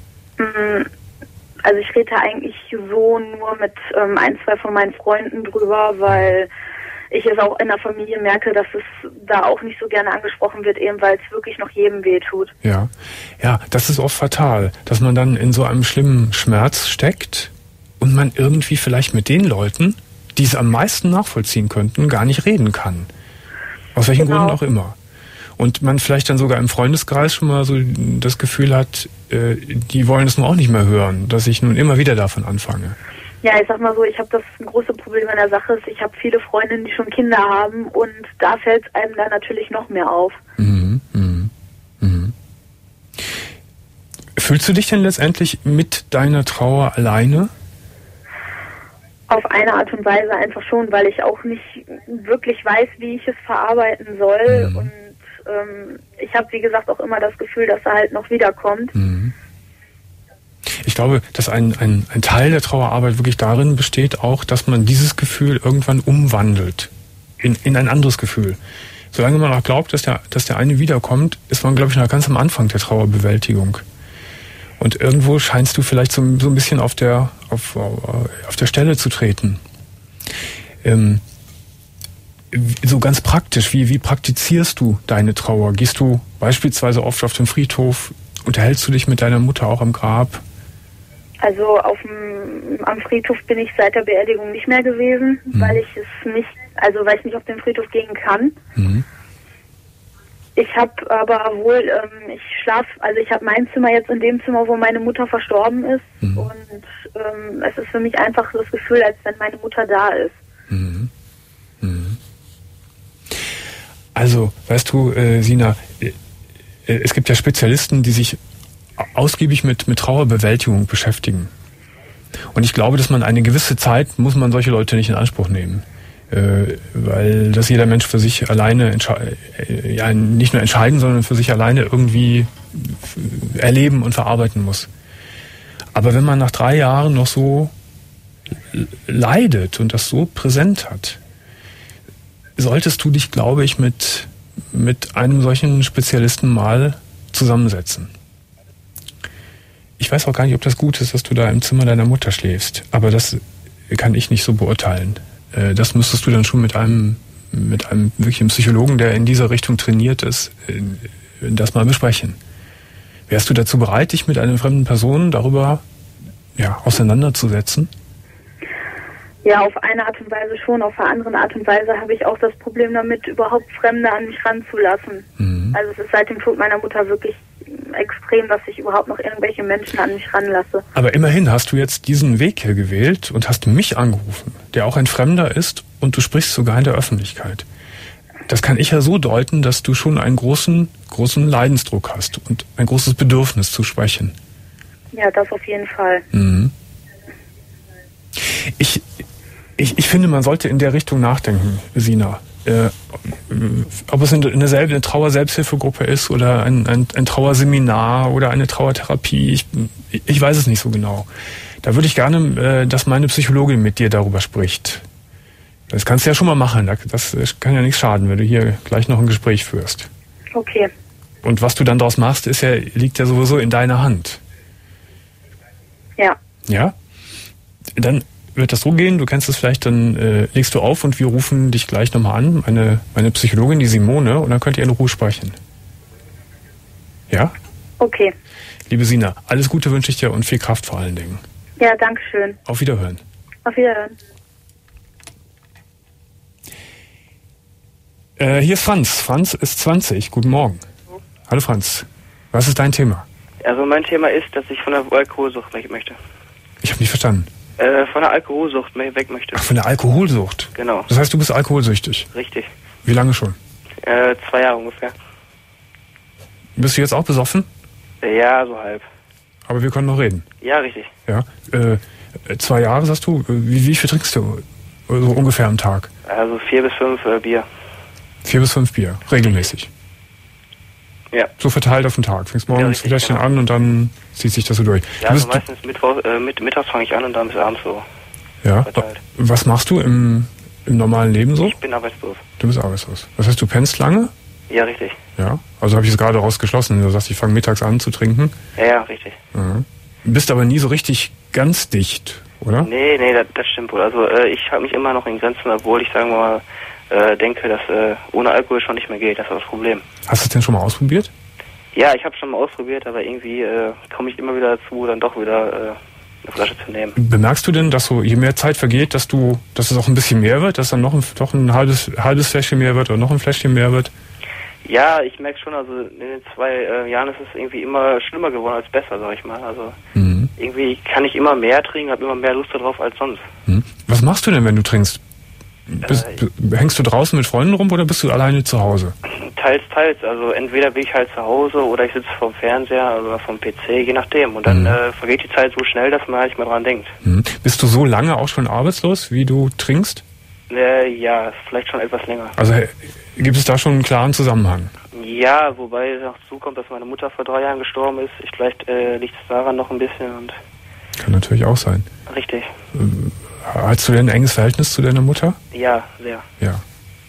Also ich rede eigentlich so nur mit ähm, ein, zwei von meinen Freunden drüber, weil ich es auch in der Familie merke, dass es da auch nicht so gerne angesprochen wird, eben weil es wirklich noch jedem wehtut. Ja, ja, das ist oft fatal, dass man dann in so einem schlimmen Schmerz steckt und man irgendwie vielleicht mit den Leuten, die es am meisten nachvollziehen könnten, gar nicht reden kann. Aus welchen genau. Gründen auch immer. Und man vielleicht dann sogar im Freundeskreis schon mal so das Gefühl hat, äh, die wollen es nun auch nicht mehr hören, dass ich nun immer wieder davon anfange. Ja, ich sag mal so, ich habe das große Problem an der Sache ist, ich habe viele Freundinnen, die schon Kinder haben, und da fällt es einem dann natürlich noch mehr auf. Mhm, mhm, mhm. Fühlst du dich denn letztendlich mit deiner Trauer alleine? Auf eine Art und Weise einfach schon, weil ich auch nicht wirklich weiß, wie ich es verarbeiten soll. Mhm. Und ähm, ich habe, wie gesagt, auch immer das Gefühl, dass er halt noch wiederkommt. Mhm. Ich glaube, dass ein, ein, ein Teil der Trauerarbeit wirklich darin besteht auch, dass man dieses Gefühl irgendwann umwandelt in, in ein anderes Gefühl. Solange man auch glaubt, dass der, dass der eine wiederkommt, ist man, glaube ich, noch ganz am Anfang der Trauerbewältigung. Und irgendwo scheinst du vielleicht so, so ein bisschen auf der, auf, auf der Stelle zu treten. Ähm, so ganz praktisch, wie, wie praktizierst du deine Trauer? Gehst du beispielsweise oft auf den Friedhof? Unterhältst du dich mit deiner Mutter auch am Grab? Also auf dem, am Friedhof bin ich seit der Beerdigung nicht mehr gewesen, mhm. weil ich es nicht, also weil ich nicht auf den Friedhof gehen kann. Mhm. Ich habe aber wohl, ähm, ich schlafe, also ich habe mein Zimmer jetzt in dem Zimmer, wo meine Mutter verstorben ist. Mhm. Und ähm, es ist für mich einfach das Gefühl, als wenn meine Mutter da ist. Mhm. Mhm. Also, weißt du, äh, Sina, äh, es gibt ja Spezialisten, die sich ausgiebig mit, mit Trauerbewältigung beschäftigen. Und ich glaube, dass man eine gewisse Zeit, muss man solche Leute nicht in Anspruch nehmen. Äh, weil das jeder Mensch für sich alleine entsche- äh, ja, nicht nur entscheiden, sondern für sich alleine irgendwie erleben und verarbeiten muss. Aber wenn man nach drei Jahren noch so leidet und das so präsent hat, solltest du dich, glaube ich, mit, mit einem solchen Spezialisten mal zusammensetzen. Ich weiß auch gar nicht, ob das gut ist, dass du da im Zimmer deiner Mutter schläfst, aber das kann ich nicht so beurteilen. Das müsstest du dann schon mit einem, mit einem wirklichen Psychologen, der in dieser Richtung trainiert ist, das mal besprechen. Wärst du dazu bereit, dich mit einer fremden Person darüber, ja, auseinanderzusetzen? Ja, auf eine Art und Weise schon. Auf eine andere Art und Weise habe ich auch das Problem damit, überhaupt Fremde an mich ranzulassen. Mhm. Also es ist seit dem Tod meiner Mutter wirklich extrem, dass ich überhaupt noch irgendwelche Menschen an mich ranlasse. Aber immerhin hast du jetzt diesen Weg hier gewählt und hast mich angerufen, der auch ein Fremder ist, und du sprichst sogar in der Öffentlichkeit. Das kann ich ja so deuten, dass du schon einen großen, großen Leidensdruck hast und ein großes Bedürfnis zu sprechen. Ja, das auf jeden Fall. Mhm. Ich, ich, ich finde, man sollte in der Richtung nachdenken, Sina. Äh, ob es eine, eine, eine Trauer-Selbsthilfegruppe ist oder ein, ein, ein Trauerseminar oder eine Trauertherapie, ich, ich weiß es nicht so genau. Da würde ich gerne, äh, dass meine Psychologin mit dir darüber spricht. Das kannst du ja schon mal machen. Das kann ja nichts schaden, wenn du hier gleich noch ein Gespräch führst. Okay. Und was du dann daraus machst, ist ja, liegt ja sowieso in deiner Hand. Ja. Ja? Dann wird das so gehen, du kennst es vielleicht, dann äh, legst du auf und wir rufen dich gleich nochmal an, meine, meine Psychologin, die Simone, und dann könnt ihr in Ruhe sprechen. Ja? Okay. Liebe Sina, alles Gute wünsche ich dir und viel Kraft vor allen Dingen. Ja, danke schön. Auf Wiederhören. Auf Wiederhören. Äh, hier ist Franz. Franz ist zwanzig. Guten Morgen. Hallo. Hallo Franz. Was ist dein Thema? Also mein Thema ist, dass ich von der Alkoholsucht weg möchte. Ich habe nicht verstanden. Äh, von der Alkoholsucht weg möchte. Ach, von der Alkoholsucht? Genau. Das heißt, du bist alkoholsüchtig? Richtig. Wie lange schon? Äh, zwei Jahre ungefähr. Bist du jetzt auch besoffen? Ja, so halb. Aber wir können noch reden. Ja, richtig. Ja. Äh, zwei Jahre, sagst du? Wie, wie viel trinkst du so ungefähr am Tag? Also vier bis fünf äh, Bier. Vier bis fünf Bier, regelmäßig? Ja. So verteilt auf den Tag. Fängst morgens ein Fläschchen genau. an und dann zieht sich das so durch. Ja, du also bist, meistens Mittwoch, äh, mit, mittags fange ich an und dann bis abends so. Ja. Verteilt. Was machst du im, im normalen Leben so? Ich bin arbeitslos. Du bist arbeitslos. Das heißt, du pennst lange? Ja, richtig. Ja. Also habe ich es gerade rausgeschlossen. Du sagst, ich fange mittags an zu trinken. Ja, ja, richtig. Mhm. Bist aber nie so richtig ganz dicht, oder? Nee, nee, das, das stimmt wohl. Also äh, ich habe mich immer noch in Grenzen, obwohl ich, sagen wir mal, äh, denke, dass äh, ohne Alkohol schon nicht mehr geht. Das ist das Problem. Hast du es denn schon mal ausprobiert? Ja, ich habe schon mal ausprobiert, aber irgendwie äh, komme ich immer wieder dazu, dann doch wieder äh, eine Flasche zu nehmen. Bemerkst du denn, dass so je mehr Zeit vergeht, dass du, dass es auch ein bisschen mehr wird, dass dann noch ein, doch ein halbes, halbes Fläschchen mehr wird oder noch ein Fläschchen mehr wird? Ja, ich merke schon, also in den zwei äh, Jahren ist es irgendwie immer schlimmer geworden als besser, sag ich mal. Also mhm. irgendwie kann ich immer mehr trinken, habe immer mehr Lust darauf als sonst. Mhm. Was machst du denn, wenn du trinkst? Bist, äh, hängst du draußen mit Freunden rum oder bist du alleine zu Hause? Teils, teils. Also entweder bin ich halt zu Hause oder ich sitze vorm Fernseher oder vom P C, je nachdem. Und dann mhm. äh, vergeht die Zeit so schnell, dass man halt nicht mehr dran denkt. Mhm. Bist du so lange auch schon arbeitslos, wie du trinkst? Äh, ja, vielleicht schon etwas länger. Also gibt es da schon einen klaren Zusammenhang? Ja, wobei noch zukommt, dass meine Mutter vor drei Jahren gestorben ist. Ich, vielleicht äh, liegt es daran noch ein bisschen. Und kann natürlich auch sein. Richtig. Ähm, hast du denn ein enges Verhältnis zu deiner Mutter? Ja, sehr. Ja.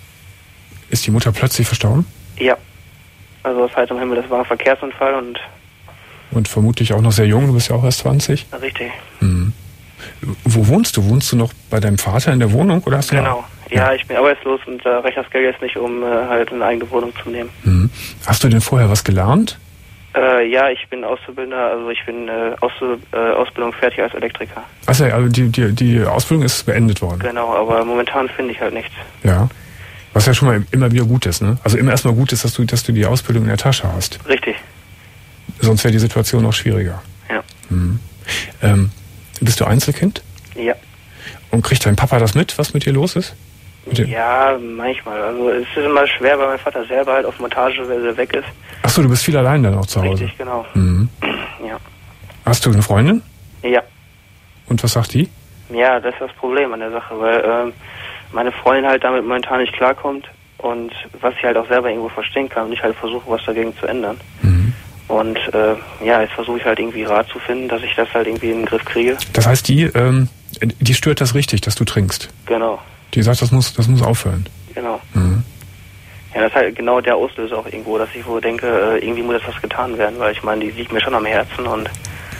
Ist die Mutter plötzlich verstorben? Ja. Also das heißt am Himmel, das war ein Verkehrsunfall und... Und vermutlich auch noch sehr jung, du bist ja auch erst zwanzig? Richtig. Mhm. Wo wohnst du? Wohnst du noch bei deinem Vater in der Wohnung? Oder hast du genau. Ja, ja, ich bin arbeitslos und äh, reicht das Geld jetzt nicht, um äh, halt eine eigene Wohnung zu nehmen. Mhm. Hast du denn vorher was gelernt? Äh, ja, ich bin Auszubildender, also ich bin äh, Aus, äh, Ausbildung fertig als Elektriker. Achso, also die, die, die Ausbildung ist beendet worden? Genau, aber momentan finde ich halt nichts. Ja. Was ja schon mal immer wieder gut ist, ne? Also immer erstmal gut ist, dass du, dass du die Ausbildung in der Tasche hast. Richtig. Sonst wäre die Situation noch schwieriger. Ja. Mhm. Ähm, bist du Einzelkind? Ja. Und kriegt dein Papa das mit, was mit dir los ist? Ja, manchmal. Also es ist immer schwer, weil mein Vater selber halt auf Montage weg ist. Ach so, du bist viel allein dann auch zu Hause? Richtig, genau. Mhm. Ja. Hast du eine Freundin? Ja. Und was sagt die? Ja, das ist das Problem an der Sache, weil ähm, meine Freundin halt damit momentan nicht klarkommt und was sie halt auch selber irgendwo verstehen kann und ich halt versuche, was dagegen zu ändern. Mhm. Und äh, ja, jetzt versuche ich halt irgendwie Rat zu finden, dass ich das halt irgendwie in den Griff kriege. Das heißt, die, ähm, die stört das richtig, dass du trinkst? Genau. Die sagt, das muss, das muss aufhören? Genau. Mhm. Ja, das ist halt genau der Auslöser auch irgendwo, dass ich wohl denke, äh, irgendwie muss jetzt was getan werden, weil ich meine, die liegt mir schon am Herzen und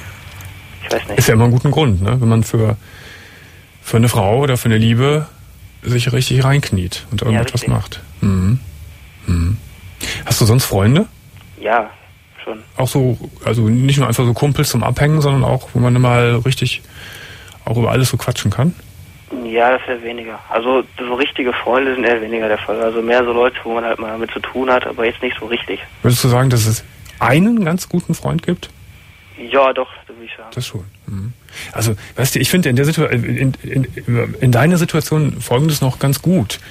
ich weiß nicht. Ist ja immer einen guten Grund, ne? Wenn man für, für eine Frau oder für eine Liebe sich richtig reinkniet und irgendetwas ja, macht. Mhm. Mhm. Hast du sonst Freunde? Ja, schon. Auch so, also nicht nur einfach so Kumpels zum Abhängen, sondern auch, wo man mal richtig auch über alles so quatschen kann? Ja, das ist eher weniger. Also so richtige Freunde sind eher weniger der Fall. Also mehr so Leute, wo man halt mal damit zu tun hat, aber jetzt nicht so richtig. Würdest du sagen, dass es einen ganz guten Freund gibt? Ja, doch, das würde ich sagen. Das schon. Mhm. Also, weißt du, ich finde in der Situation, in, in, in deiner Situation Folgendes noch ganz gut.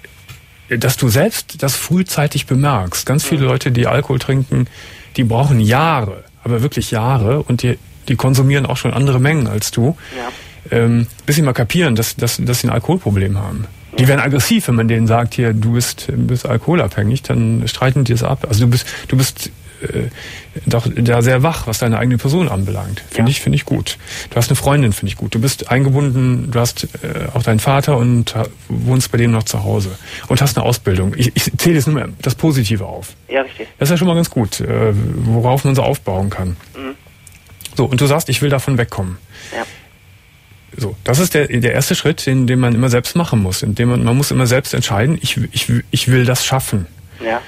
Dass du selbst das frühzeitig bemerkst. Ganz viele mhm. Leute, die Alkohol trinken, die brauchen Jahre, aber wirklich Jahre und die, die konsumieren auch schon andere Mengen als du. Ja. Ähm, bis sie mal kapieren, dass, dass, dass sie ein Alkoholproblem haben. Ja. Die werden aggressiv, wenn man denen sagt, hier, du bist, bist alkoholabhängig, dann streiten die das ab. Also du bist, du bist äh, doch da sehr wach, was deine eigene Person anbelangt. Finde ja. ich, finde ich gut. Du hast eine Freundin, finde ich gut. Du bist eingebunden, du hast äh, auch deinen Vater und wohnst bei denen noch zu Hause. Und hast eine Ausbildung. Ich, ich zähle jetzt nur mal das Positive auf. Ja, richtig. Das ist ja schon mal ganz gut, äh, worauf man so aufbauen kann. Mhm. So, und du sagst, ich will davon wegkommen. Ja. So, das ist der, der erste Schritt, den, den man immer selbst machen muss. In dem man, man muss immer selbst entscheiden, ich, ich, ich will das schaffen. Ja.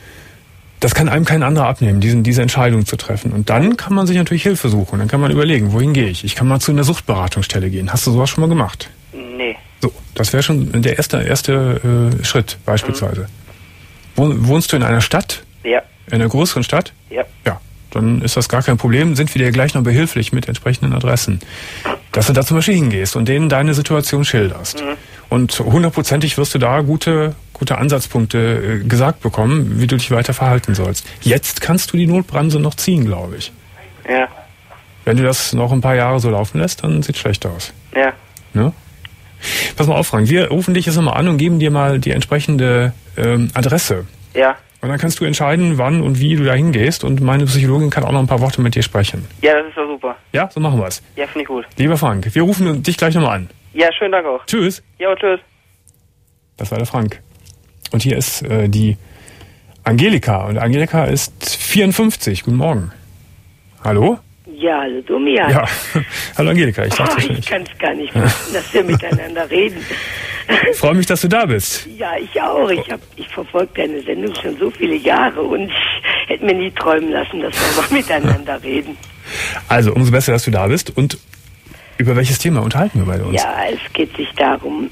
Das kann einem kein anderer abnehmen, diesen, diese Entscheidung zu treffen. Und dann kann man sich natürlich Hilfe suchen. Dann kann man überlegen, wohin gehe ich? Ich kann mal zu einer Suchtberatungsstelle gehen. Hast du sowas schon mal gemacht? Nee. So, das wäre schon der erste, erste äh, Schritt beispielsweise. Mhm. Wohnst du in einer Stadt? Ja. In einer größeren Stadt? Ja. Ja. Dann ist das gar kein Problem, sind wir dir gleich noch behilflich mit entsprechenden Adressen. Dass du da zum Beispiel hingehst und denen deine Situation schilderst. Mhm. Und hundertprozentig wirst du da gute, gute Ansatzpunkte äh, gesagt bekommen, wie du dich weiter verhalten sollst. Jetzt kannst du die Notbremse noch ziehen, glaube ich. Ja. Wenn du das noch ein paar Jahre so laufen lässt, dann sieht es schlecht aus. Ja. Ne? Pass mal auf, Frank, wir rufen dich jetzt nochmal an und geben dir mal die entsprechende ähm, Adresse. Ja. Und dann kannst du entscheiden, wann und wie du da hingehst. Und meine Psychologin kann auch noch ein paar Worte mit dir sprechen. Ja, das ist doch super. Ja, so machen wir es. Ja, finde ich gut. Lieber Frank, wir rufen dich gleich nochmal an. Ja, schönen Dank auch. Tschüss. Ja, tschüss. Das war der Frank. Und hier ist äh, die Angelika. Und Angelika ist vierundfünfzig. Guten Morgen. Hallo? Ja, hallo Domian. Ja, hallo Angelika. Ich dachte oh, schon. Ich kann es gar nicht wissen, dass wir miteinander reden. Ich freue mich, dass du da bist. Ja, ich auch. Ich, hab, ich verfolge deine Sendung schon so viele Jahre und ich hätte mir nie träumen lassen, dass wir mal miteinander reden. Also, umso besser, dass du da bist. Und über welches Thema unterhalten wir bei uns? Ja, es geht sich darum,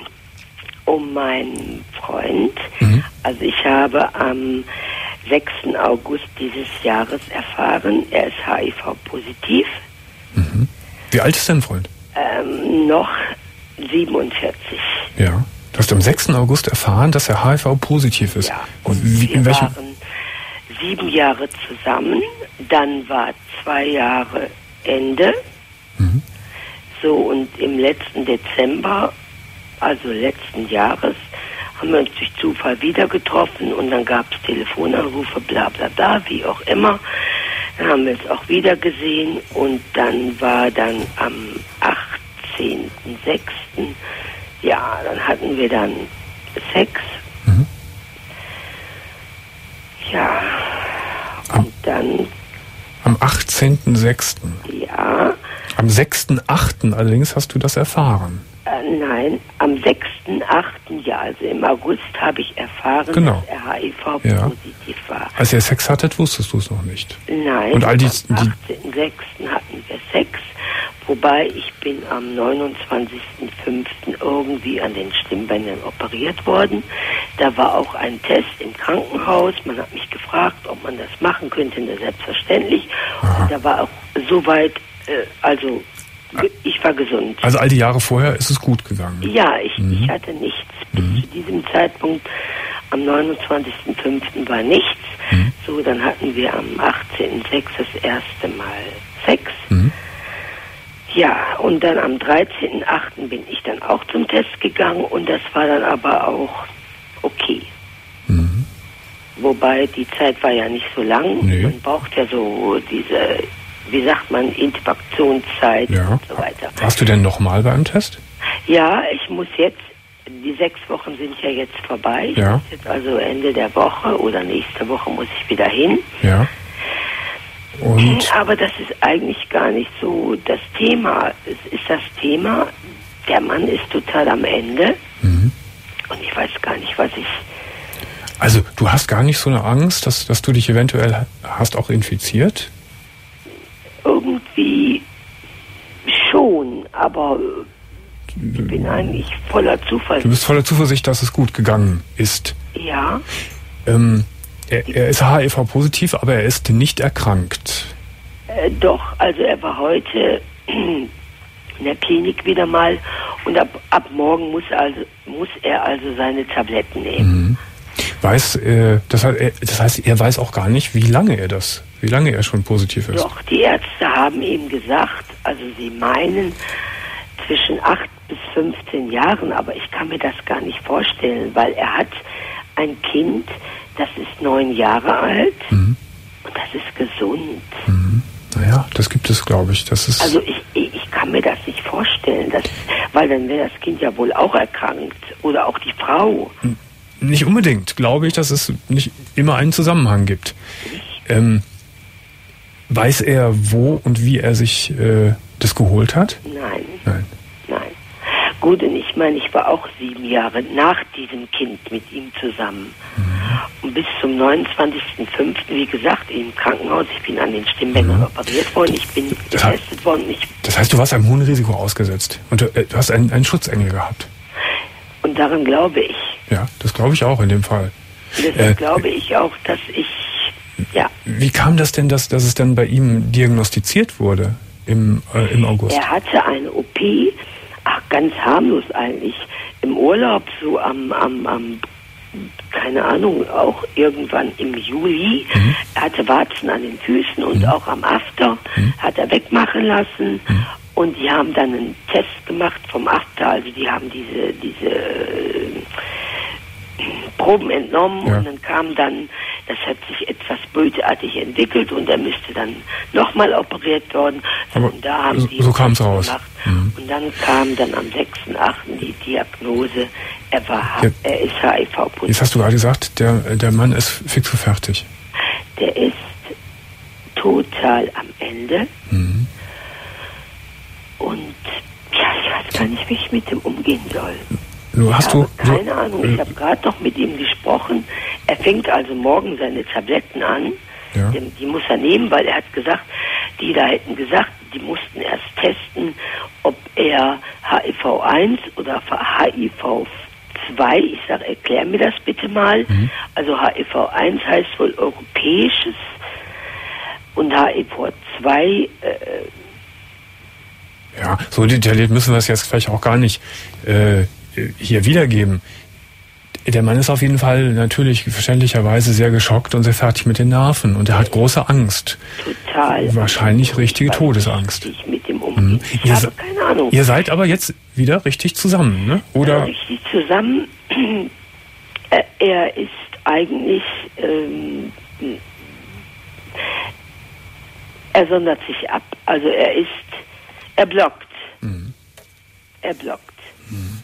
um meinen Freund. Mhm. Also ich habe am sechsten August dieses Jahres erfahren, er ist H I V-positiv. Mhm. Wie alt ist dein Freund? Ähm, noch siebenundvierzig. Ja. Du hast am sechsten August erfahren, dass er H I V-positiv ist. Ja. Und wie, wir in welchem... waren sieben Jahre zusammen. Dann war zwei Jahre Ende. Mhm. So, und im letzten Dezember, also letzten Jahres, haben wir uns durch Zufall wieder getroffen und dann gab es Telefonanrufe, bla bla bla, wie auch immer. Dann haben wir uns auch wieder gesehen und dann war dann am achtzehnten sechsten ja, dann hatten wir dann Sex. Mhm. Ja, am, und dann... Am achtzehnten sechsten Ja. Am sechsten achten allerdings hast du das erfahren. Äh, nein, am sechsten achten ja, also im August habe ich erfahren, genau. dass er H I V-positiv ja. war. Als ihr Sex hattet, wusstest du es noch nicht? Nein, und all die, am achtzehnten sechsten hatten wir Sex, wobei ich bin am neunundzwanzigsten fünften irgendwie an den Stimmbändern operiert worden. da war auch ein Test im Krankenhaus. Man hat mich gefragt, ob man das machen könnte. Selbstverständlich. Aha. Und da war auch soweit, äh, also ich war gesund. Also all die Jahre vorher ist es gut gegangen? Ja, ich, mhm. ich hatte nichts. Bis mhm. zu diesem Zeitpunkt, am neunundzwanzigsten fünften war nichts. Mhm. So, dann hatten wir am achtzehnten sechsten das erste Mal Sex. Mhm. Ja, und dann am dreizehnten achten bin ich dann auch zum Test gegangen und das war dann aber auch okay. Mhm. Wobei die Zeit war ja nicht so lang. Nee. Man braucht ja so diese, wie sagt man, Intubationszeit ja. und so weiter. Warst du denn nochmal beim Test? Ja, ich muss jetzt, die sechs Wochen sind ja jetzt vorbei. Ja. Ich muss jetzt also Ende der Woche oder nächste Woche muss ich wieder hin. Ja. Und? Aber das ist eigentlich gar nicht so das Thema. Es ist das Thema, der Mann ist total am Ende. Mhm. Und ich weiß gar nicht, was ich... Also du hast gar nicht so eine Angst, dass, dass du dich eventuell hast auch infiziert? Irgendwie schon, aber ich bin eigentlich voller Zuversicht. Du bist voller Zuversicht, dass es gut gegangen ist? Ja. Ähm, er, er ist H I V-positiv, aber er ist nicht erkrankt. Äh, doch, also er war heute in der Klinik wieder mal und ab, ab morgen muss, also, muss er also seine Tabletten nehmen. Mhm. Weiß, äh, das, heißt, er, das heißt, er weiß auch gar nicht, wie lange er das, wie lange er schon positiv ist. Doch, die Ärzte haben ihm gesagt, also sie meinen zwischen acht bis fünfzehn Jahren, aber ich kann mir das gar nicht vorstellen, weil er hat ein Kind, das ist neun Jahre alt mhm. und das ist gesund. Mhm. Naja, das gibt es, glaube ich. Das ist also ich, ich kann mir das nicht vorstellen, dass, weil dann wäre das Kind ja wohl auch erkrankt oder auch die Frau. Nicht unbedingt, glaube ich, dass es nicht immer einen Zusammenhang gibt. Ähm, weiß er, wo und wie er sich äh, das geholt hat? Nein. Nein. Nein. Gut, und ich meine, ich war auch sieben Jahre nach diesem Kind mit ihm zusammen. Mhm. Und bis zum neunundzwanzigsten fünften, wie gesagt, im Krankenhaus, ich bin an den Stimmbändern mhm. operiert worden, ich bin das getestet heißt, worden. Ich das heißt, du warst einem hohen Risiko ausgesetzt und du, äh, du hast einen, einen Schutzengel gehabt. Und daran glaube ich. Ja, das glaube ich auch in dem Fall. Und deshalb äh, glaube ich auch, dass ich, ja. Wie kam das denn, dass, dass es dann bei ihm diagnostiziert wurde im, äh, im August? Er hatte eine O P, ach, ganz harmlos eigentlich, im Urlaub, so am, am, am keine Ahnung, auch irgendwann im Juli. Mhm. Er hatte Warzen an den Füßen und mhm. auch am After mhm. hat er wegmachen lassen. Mhm. Und die haben dann einen Test gemacht vom After, also die haben diese, diese äh, Proben entnommen ja. und dann kam dann, das hat sich etwas bösartig entwickelt und er müsste dann nochmal operiert werden. Aber und da haben so, die so kam es raus. Mhm. Und dann kam dann am sechsten achten die Diagnose, er, war, ja. er ist H I V-positiv. Jetzt hast du gerade gesagt, der, der Mann ist fix und fertig. Der ist total am Ende. Mhm. Und ja, ich weiß gar nicht, wie ich mit dem umgehen soll. Du, hast ich du, habe keine du, Ahnung, ich habe gerade noch mit ihm gesprochen. Er fängt also morgen seine Tabletten an. Ja. Die, die muss er nehmen, weil er hat gesagt, die da hätten gesagt, die mussten erst testen, ob er H I V eins oder H I V zwei, ich sage, erklär mir das bitte mal. Mhm. Also H I V eins heißt wohl europäisches und H I V zwei äh, ja, so detailliert müssen wir es jetzt vielleicht auch gar nicht äh, hier wiedergeben. Der Mann ist auf jeden Fall natürlich verständlicherweise sehr geschockt und sehr fertig mit den Nerven und er hat große Angst. Total. Wahrscheinlich richtige Todesangst. Ich mit dem umgehen. Ich ihr, habe keine Ahnung. Ihr seid aber jetzt wieder richtig zusammen, ne? Oder? Ja, richtig zusammen. Er ist eigentlich ähm, er sondert sich ab. Also er ist er blockt. Mhm. Er blockt. Mhm.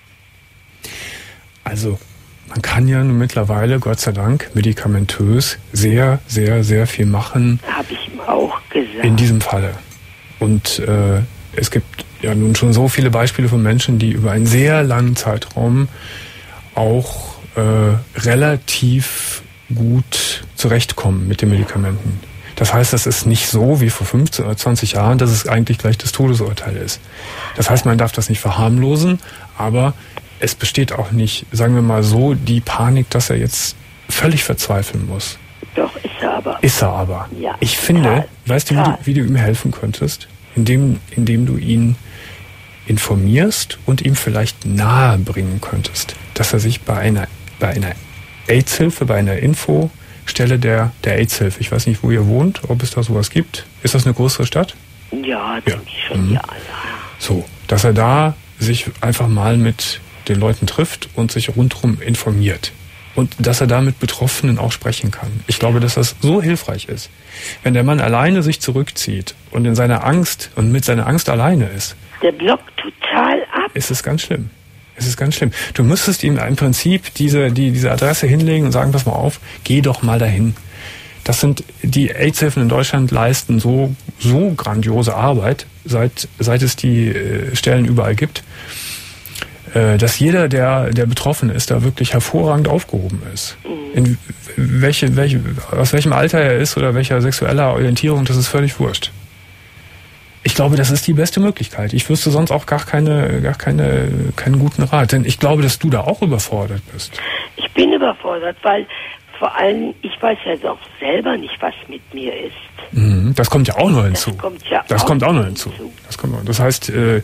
Also, man kann ja nun mittlerweile, Gott sei Dank, medikamentös sehr, sehr, sehr viel machen. Habe ich ihm auch gesagt. In diesem Falle. Und äh, es gibt ja nun schon so viele Beispiele von Menschen, die über einen sehr langen Zeitraum auch äh, relativ gut zurechtkommen mit den Medikamenten. Das heißt, das ist nicht so wie vor fünfzehn oder zwanzig Jahren, dass es eigentlich gleich das Todesurteil ist. Das heißt, man darf das nicht verharmlosen, aber es besteht auch nicht, sagen wir mal so, die Panik, dass er jetzt völlig verzweifeln muss. Doch, ist er aber. Ist er aber. Ja, ich finde, total, weißt du wie, du, wie du ihm helfen könntest? Indem, indem du ihn informierst und ihm vielleicht nahe bringen könntest, dass er sich bei einer, bei einer AIDS-Hilfe, bei einer Infostelle der, der AIDS-Hilfe, ich weiß nicht, wo ihr wohnt, ob es da sowas gibt. Ist das eine größere Stadt? Ja, denke ja. ich schon, mhm. ja. So, dass er da sich einfach mal mit den Leuten trifft und sich rundherum informiert. Und dass er da mit Betroffenen auch sprechen kann. Ich glaube, dass das so hilfreich ist. Wenn der Mann alleine sich zurückzieht und in seiner Angst und mit seiner Angst alleine ist, der blockt total ab. Ist es ganz schlimm. Es ist ganz schlimm. Du müsstest ihm im Prinzip diese, die, diese Adresse hinlegen und sagen, pass mal auf, geh doch mal dahin. Das sind, die AIDS-Hilfen in Deutschland leisten so, so grandiose Arbeit, seit, seit es die äh, Stellen überall gibt, äh, dass jeder, der, der betroffen ist, da wirklich hervorragend aufgehoben ist. In welche, welche, aus welchem Alter er ist oder welcher sexueller Orientierung, das ist völlig wurscht. Ich glaube, das ist die beste Möglichkeit. Ich wüsste sonst auch gar keine, gar keine, keinen guten Rat. Denn ich glaube, dass du da auch überfordert bist. Ich bin überfordert, weil vor allem, ich weiß ja doch selber nicht, was mit mir ist. Mhm, das kommt ja auch noch hinzu. Das kommt ja das auch, kommt auch noch hinzu. hinzu. Das kommt noch. Das heißt, in,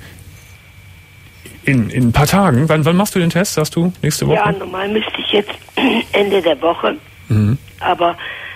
in ein paar Tagen, wann, wann machst du den Test, sagst du? Nächste Woche? Ja, normal müsste ich jetzt Ende der Woche. Mhm. Aber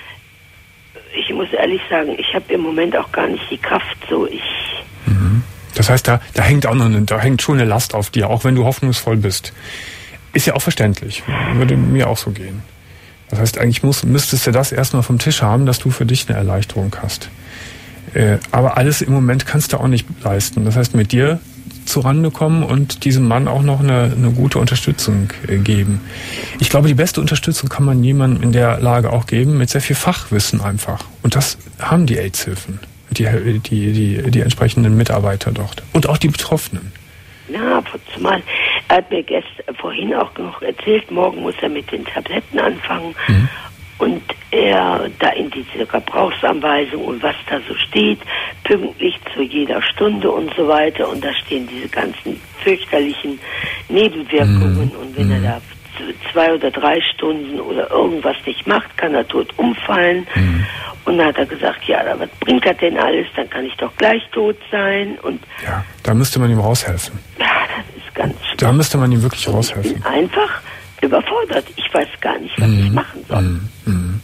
ich muss ehrlich sagen, ich habe im Moment auch gar nicht die Kraft, so ich... Mhm. Das heißt, da, da hängt auch noch eine, da hängt schon eine Last auf dir, auch wenn du hoffnungsvoll bist. Ist ja auch verständlich. Würde mir auch so gehen. Das heißt, eigentlich muss, müsstest du das erstmal vom Tisch haben, dass du für dich eine Erleichterung hast. Äh, aber alles im Moment kannst du auch nicht leisten. Das heißt, mit dir zurande kommen und diesem Mann auch noch eine, eine gute Unterstützung äh, geben. Ich glaube, die beste Unterstützung kann man jemandem in der Lage auch geben, mit sehr viel Fachwissen einfach. Und das haben die AIDS-Hilfen, die, die, die, die entsprechenden Mitarbeiter dort. Und auch die Betroffenen. Ja, zumal er hat mir gestern, vorhin auch noch erzählt, morgen muss er mit den Tabletten anfangen. Mhm. Und er da in diese Gebrauchsanweisung und was da so steht, pünktlich zu jeder Stunde und so weiter. Und da stehen diese ganzen fürchterlichen Nebenwirkungen. Mm. Und wenn mm. er da zwei oder drei Stunden oder irgendwas nicht macht, kann er tot umfallen. Mm. Und dann hat er gesagt, ja, was bringt das denn alles? Dann kann ich doch gleich tot sein. Und ja, da müsste man ihm raushelfen. Ja, das ist ganz schlimm. Da müsste man ihm wirklich und raushelfen. Ich bin einfach überfordert. Ich weiß gar nicht, was mm. ich machen soll. Mm. Mm.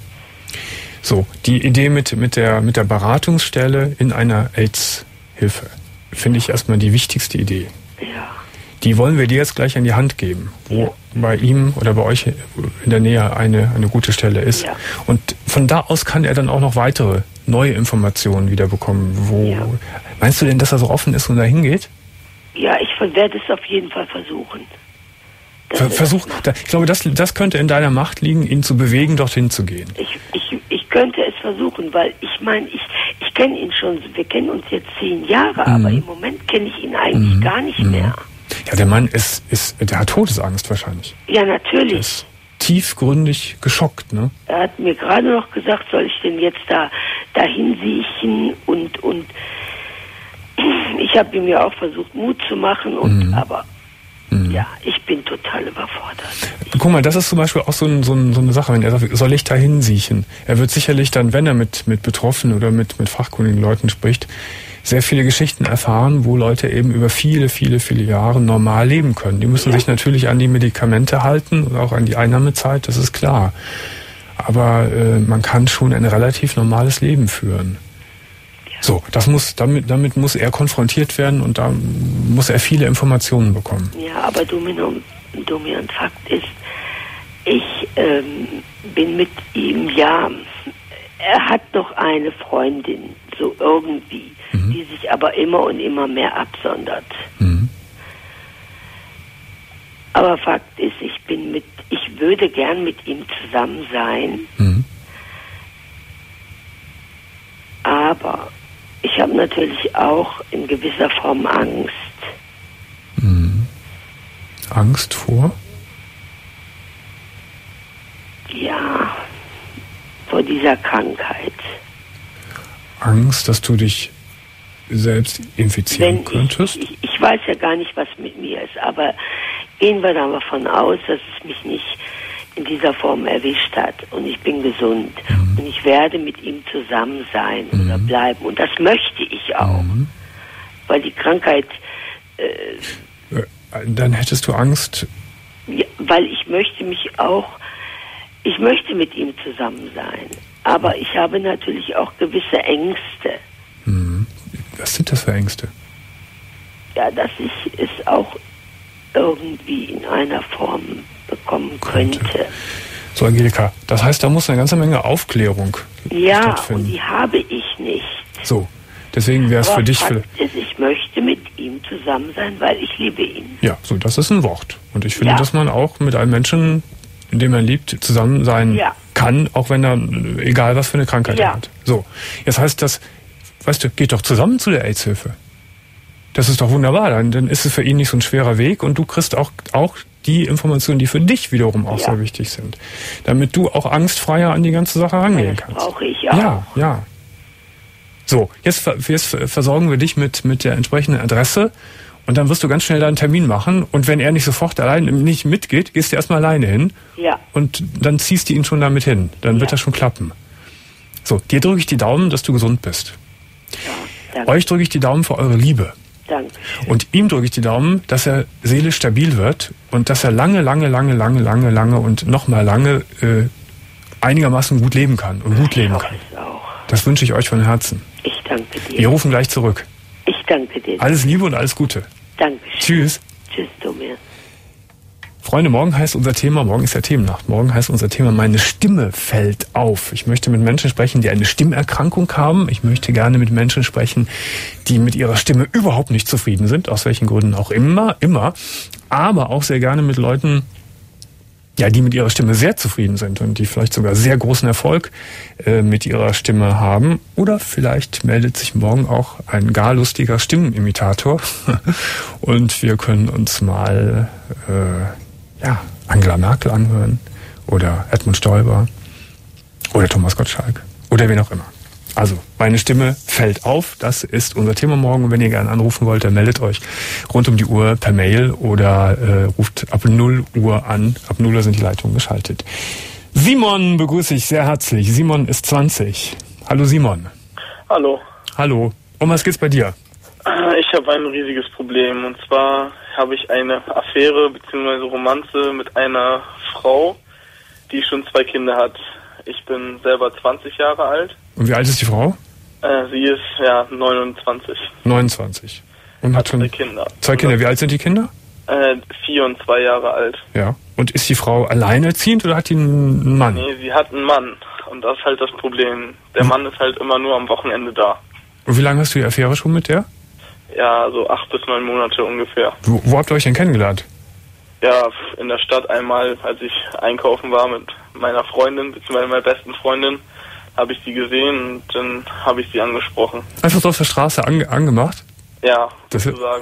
So, die Idee mit, mit, der, mit der Beratungsstelle in einer AIDS-Hilfe finde ich erstmal die wichtigste Idee. Ja. Die wollen wir dir jetzt gleich an die Hand geben, wo ja. bei ihm oder bei euch in der Nähe eine, eine gute Stelle ist. Ja. Und von da aus kann er dann auch noch weitere neue Informationen wieder bekommen. Wo, ja. Meinst du denn, dass er so offen ist und da hingeht? Ja, ich werde es auf jeden Fall versuchen. Ver, versuch, da, ich glaube, das, das könnte in deiner Macht liegen, ihn zu bewegen, dorthin zu gehen. Ich, ich, ich könnte es versuchen, weil ich meine, ich, ich kenne ihn schon, wir kennen uns jetzt zehn Jahre, mhm. aber im Moment kenne ich ihn eigentlich mhm. gar nicht mhm. mehr. Ja, der Mann ist, ist, der hat Todesangst wahrscheinlich. Ja, natürlich. Der ist tiefgründig geschockt, ne? Er hat mir gerade noch gesagt, soll ich denn jetzt da dahin siechen und, und ich habe ihm ja auch versucht, Mut zu machen, und mhm. aber Mhm. ja, ich bin total überfordert. Guck mal, das ist zum Beispiel auch so, ein, so, ein, so eine Sache, wenn er sagt, soll ich da hinsiechen? Er wird sicherlich dann, wenn er mit, mit Betroffenen oder mit, mit fachkundigen Leuten spricht, sehr viele Geschichten erfahren, wo Leute eben über viele, viele, viele Jahre normal leben können. Die müssen ja. sich natürlich an die Medikamente halten und auch an die Einnahmezeit, das ist klar. Aber äh, man kann schon ein relativ normales Leben führen. So, das muss, damit, damit muss er konfrontiert werden und da muss er viele Informationen bekommen. Ja, aber Dominant, Dominant Fakt ist, ich ähm, bin mit ihm, ja, er hat noch eine Freundin, so irgendwie, mhm. die sich aber immer und immer mehr absondert. Mhm. Aber Fakt ist, ich bin mit, ich würde gern mit ihm zusammen sein, mhm. aber ich habe natürlich auch in gewisser Form Angst. Mhm. Angst vor? Ja, vor dieser Krankheit. Angst, dass du dich selbst infizieren Wenn könntest? Ich, ich, ich weiß ja gar nicht, was mit mir ist, aber gehen wir davon aus, dass es mich nicht in dieser Form erwischt hat und ich bin gesund mhm. und ich werde mit ihm zusammen sein mhm. oder bleiben und das möchte ich auch, mhm. weil die Krankheit äh, dann hättest du Angst? Ja, weil ich möchte mich auch, ich möchte mit ihm zusammen sein, aber ich habe natürlich auch gewisse Ängste. Mhm. Was sind das für Ängste? Ja, dass ich es auch irgendwie in einer Form bekommen könnte. könnte. So, Angelika, das heißt, da muss eine ganze Menge Aufklärung ja, stattfinden. Ja, und die habe ich nicht. So, deswegen wäre es für dich... Fakt ist, ich möchte mit ihm zusammen sein, weil ich liebe ihn. Ja, so, das ist ein Wort. Und ich finde, ja. dass man auch mit einem Menschen, den man liebt, zusammen sein ja. kann, auch wenn er, egal was für eine Krankheit ja. er hat. So, jetzt heißt das, weißt du, geht doch zusammen zu der AIDS-Hilfe. Das ist doch wunderbar. Dann, dann ist es für ihn nicht so ein schwerer Weg und du kriegst auch, auch die Informationen, die für dich wiederum auch ja. sehr wichtig sind. Damit du auch angstfreier an die ganze Sache rangehen das kannst. Brauche ich auch. Ja, ja. So, jetzt, jetzt versorgen wir dich mit, mit der entsprechenden Adresse und dann wirst du ganz schnell deinen Termin machen und wenn er nicht sofort allein nicht mitgeht, gehst du erstmal alleine hin ja. und dann ziehst du ihn schon damit hin. Dann ja. wird das schon klappen. So, dir drücke ich die Daumen, dass du gesund bist. Ja, danke. Euch drücke ich die Daumen für eure Liebe. Danke. Und ihm drücke ich die Daumen, dass er seelisch stabil wird und dass er lange, lange, lange, lange, lange, lange und nochmal lange äh, einigermaßen gut leben kann und gut leben kann. Ich auch. Das wünsche ich euch von Herzen. Ich danke dir. Wir rufen gleich zurück. Ich danke dir. Alles Liebe und alles Gute. Danke. Tschüss. Tschüss, Domir. Freunde, morgen heißt unser Thema, morgen ist ja Themennacht, morgen heißt unser Thema, meine Stimme fällt auf. Ich möchte mit Menschen sprechen, die eine Stimmerkrankung haben. Ich möchte gerne mit Menschen sprechen, die mit ihrer Stimme überhaupt nicht zufrieden sind, aus welchen Gründen auch immer, immer. Aber auch sehr gerne mit Leuten, ja, die mit ihrer Stimme sehr zufrieden sind und die vielleicht sogar sehr großen Erfolg äh, mit ihrer Stimme haben. Oder vielleicht meldet sich morgen auch ein gar lustiger Stimmenimitator und wir können uns mal äh, ja, Angela Merkel anhören oder Edmund Stoiber oder Thomas Gottschalk oder wen auch immer. Also, meine Stimme fällt auf, das ist unser Thema morgen und wenn ihr gerne anrufen wollt, dann meldet euch rund um die Uhr per Mail oder äh, ruft ab null Uhr an. Ab null Uhr sind die Leitungen geschaltet. Simon begrüße ich sehr herzlich. Simon ist zwanzig. Hallo Simon. Hallo. Hallo. Um was geht's bei dir? Ich habe ein riesiges Problem und zwar habe ich eine Affäre bzw. Romanze mit einer Frau, die schon zwei Kinder hat. Ich bin selber zwanzig Jahre alt. Und wie alt ist die Frau? Äh, sie ist ja neunundzwanzig. neunundzwanzig. Und hat, hat schon zwei Kinder. Zwei Kinder. Wie alt sind die Kinder? Äh, vier und zwei Jahre alt. Ja. Und ist die Frau alleinerziehend oder hat die einen Mann? Nee, sie hat einen Mann. Und das ist halt das Problem. Der hm. Mann ist halt immer nur am Wochenende da. Und wie lange hast du die Affäre schon mit der? Ja, so acht bis neun Monate ungefähr. Wo, wo habt ihr euch denn kennengelernt? Ja, in der Stadt einmal, als ich einkaufen war mit meiner Freundin, beziehungsweise meiner besten Freundin, habe ich sie gesehen und dann habe ich sie angesprochen. Einfach so auf der Straße ange angemacht? Ja, das sozusagen.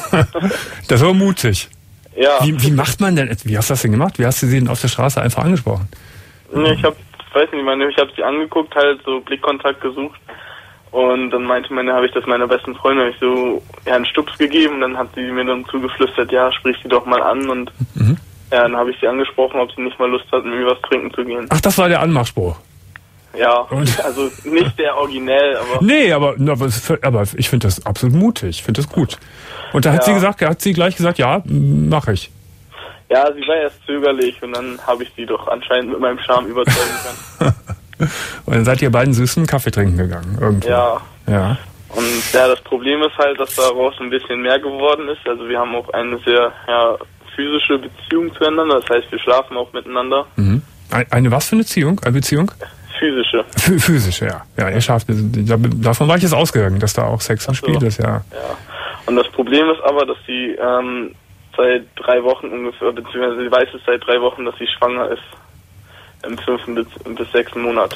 Das war mutig. Ja. Wie, wie macht man denn, wie hast du das denn gemacht? Wie hast du sie denn auf der Straße einfach angesprochen? Nee, ich hab, weiß nicht, meine, ich habe sie angeguckt, halt so Blickkontakt gesucht. Und dann meinte meine, habe ich das meiner besten Freundin, habe ich so ja, einen Stups gegeben, dann hat sie mir dann zugeflüstert, ja, sprich sie doch mal an und mhm. ja, dann habe ich sie angesprochen, ob sie nicht mal Lust hat, mit mir was trinken zu gehen. Ach, das war der Anmachspruch? Ja, und? Also nicht der originell, aber... Nee, aber, aber, aber ich finde das absolut mutig, ich finde das gut. Und da hat ja. sie gesagt, hat sie gleich gesagt, ja, mache ich. Ja, sie war erst zögerlich und dann habe ich sie doch anscheinend mit meinem Charme überzeugen können. Und dann seid ihr beiden süßen Kaffee trinken gegangen, irgendwie. Ja. Ja. Und ja, das Problem ist halt, dass daraus ein bisschen mehr geworden ist. Also wir haben auch eine sehr ja, physische Beziehung zueinander. Das heißt, wir schlafen auch miteinander. Mhm. Eine was für eine Beziehung? Eine Beziehung? Physische. F physische, ja. Ja, ihr schlaft. Davon war ich jetzt ausgegangen, dass da auch Sex im Spiel ist, ja. Ja. Und das Problem ist aber, dass sie ähm, seit drei Wochen ungefähr, beziehungsweise sie weiß es seit drei Wochen, dass sie schwanger ist. Im fünften bis, bis sechsten Monat.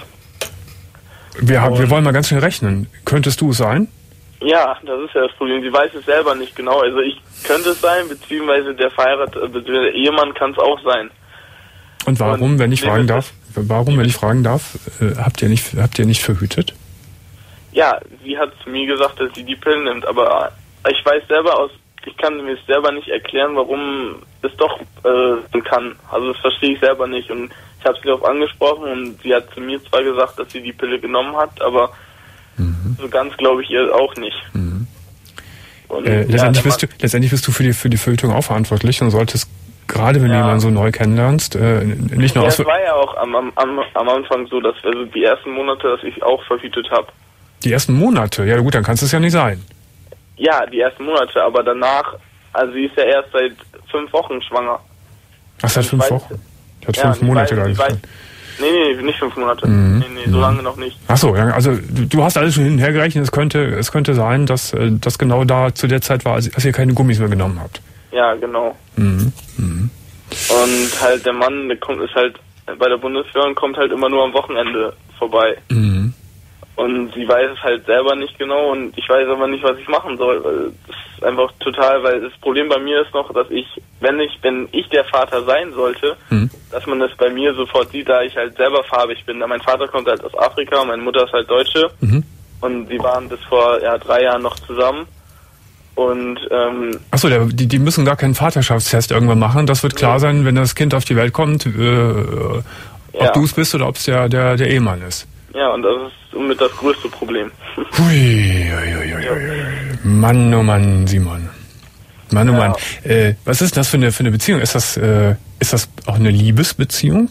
Wir, haben, wir wollen mal ganz schnell rechnen. Könntest du es sein? Ja, das ist ja das Problem. Sie weiß es selber nicht genau. Also ich könnte es sein, beziehungsweise der verheiratete, beziehungsweise der Ehemann kann es auch sein. Und warum, Und wenn ich fragen darf, warum, wenn ich fragen darf, äh, habt ihr nicht, habt ihr nicht verhütet? Ja, sie hat zu mir gesagt, dass sie die Pillen nimmt, aber ich weiß selber aus ich kann mir selber nicht erklären, warum es doch äh, kann. Also das verstehe ich selber nicht. Und ich habe sie darauf angesprochen und sie hat zu mir zwar gesagt, dass sie die Pille genommen hat, aber mhm. so ganz glaube ich ihr auch nicht. Mhm. Und, äh, letztendlich, ja, bist du, letztendlich bist du für die, für die Verhütung auch verantwortlich und solltest, gerade wenn ja. du jemanden so neu kennenlernst, äh, nicht nur ja, aus... Es war ja auch am, am, am Anfang so, dass also die ersten Monate, dass ich auch verhütet habe. Die ersten Monate? Ja gut, dann kann es ja nicht sein. Ja, die ersten Monate, aber danach, also sie ist ja erst seit fünf Wochen schwanger. Ach, seit fünf weiß, Wochen? Ich hatte ja, fünf Monate gerade gesagt. Nee, nee, nicht fünf Monate. Mhm. Nee, nee, so lange noch nicht. Ach so, ja, also du, du hast alles schon hin und her gerechnet. Es könnte, es könnte sein, dass das genau da zu der Zeit war, als, als ihr keine Gummis mehr genommen habt. Ja, genau. Mhm. Mhm. Und halt der Mann, der kommt, ist halt bei der Bundeswehr und kommt halt immer nur am Wochenende vorbei. Mhm. Und sie weiß es halt selber nicht genau und ich weiß aber nicht, was ich machen soll, weil das ist einfach total, weil das Problem bei mir ist noch, dass ich, wenn ich, wenn ich der Vater sein sollte, mhm. dass man das bei mir sofort sieht, da ich halt selber farbig bin. Da mein Vater kommt halt aus Afrika, meine Mutter ist halt Deutsche mhm. und sie waren bis vor ja, drei Jahren noch zusammen. Und ähm, achso, die, die müssen gar keinen Vaterschaftstest irgendwann machen. Das wird klar sein, wenn das Kind auf die Welt kommt, äh, ob ja. du es bist oder ob es der, der, der Ehemann ist. Ja, und das ist somit das größte Problem. Hui, hui, hui, hui, hui. Mann, oh Mann, Simon. Mann, oh ja. Mann. Äh, was ist das für eine, für eine Beziehung? Ist das, äh, ist das auch eine Liebesbeziehung?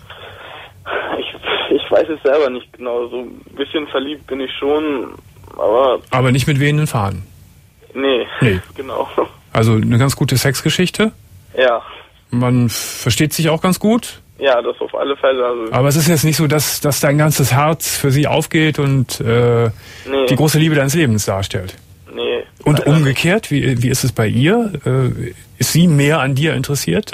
Ich, ich weiß es selber nicht genau. So ein bisschen verliebt bin ich schon, aber... Aber nicht mit wehenden Fahnen? Nee, nee, genau. Also eine ganz gute Sexgeschichte? Ja. Man versteht sich auch ganz gut? Ja, das auf alle Fälle. Also aber es ist jetzt nicht so, dass, dass dein ganzes Herz für sie aufgeht und äh, nee. die große Liebe deines Lebens darstellt? Nee. Und umgekehrt, wie, wie ist es bei ihr? Äh, ist sie mehr an dir interessiert?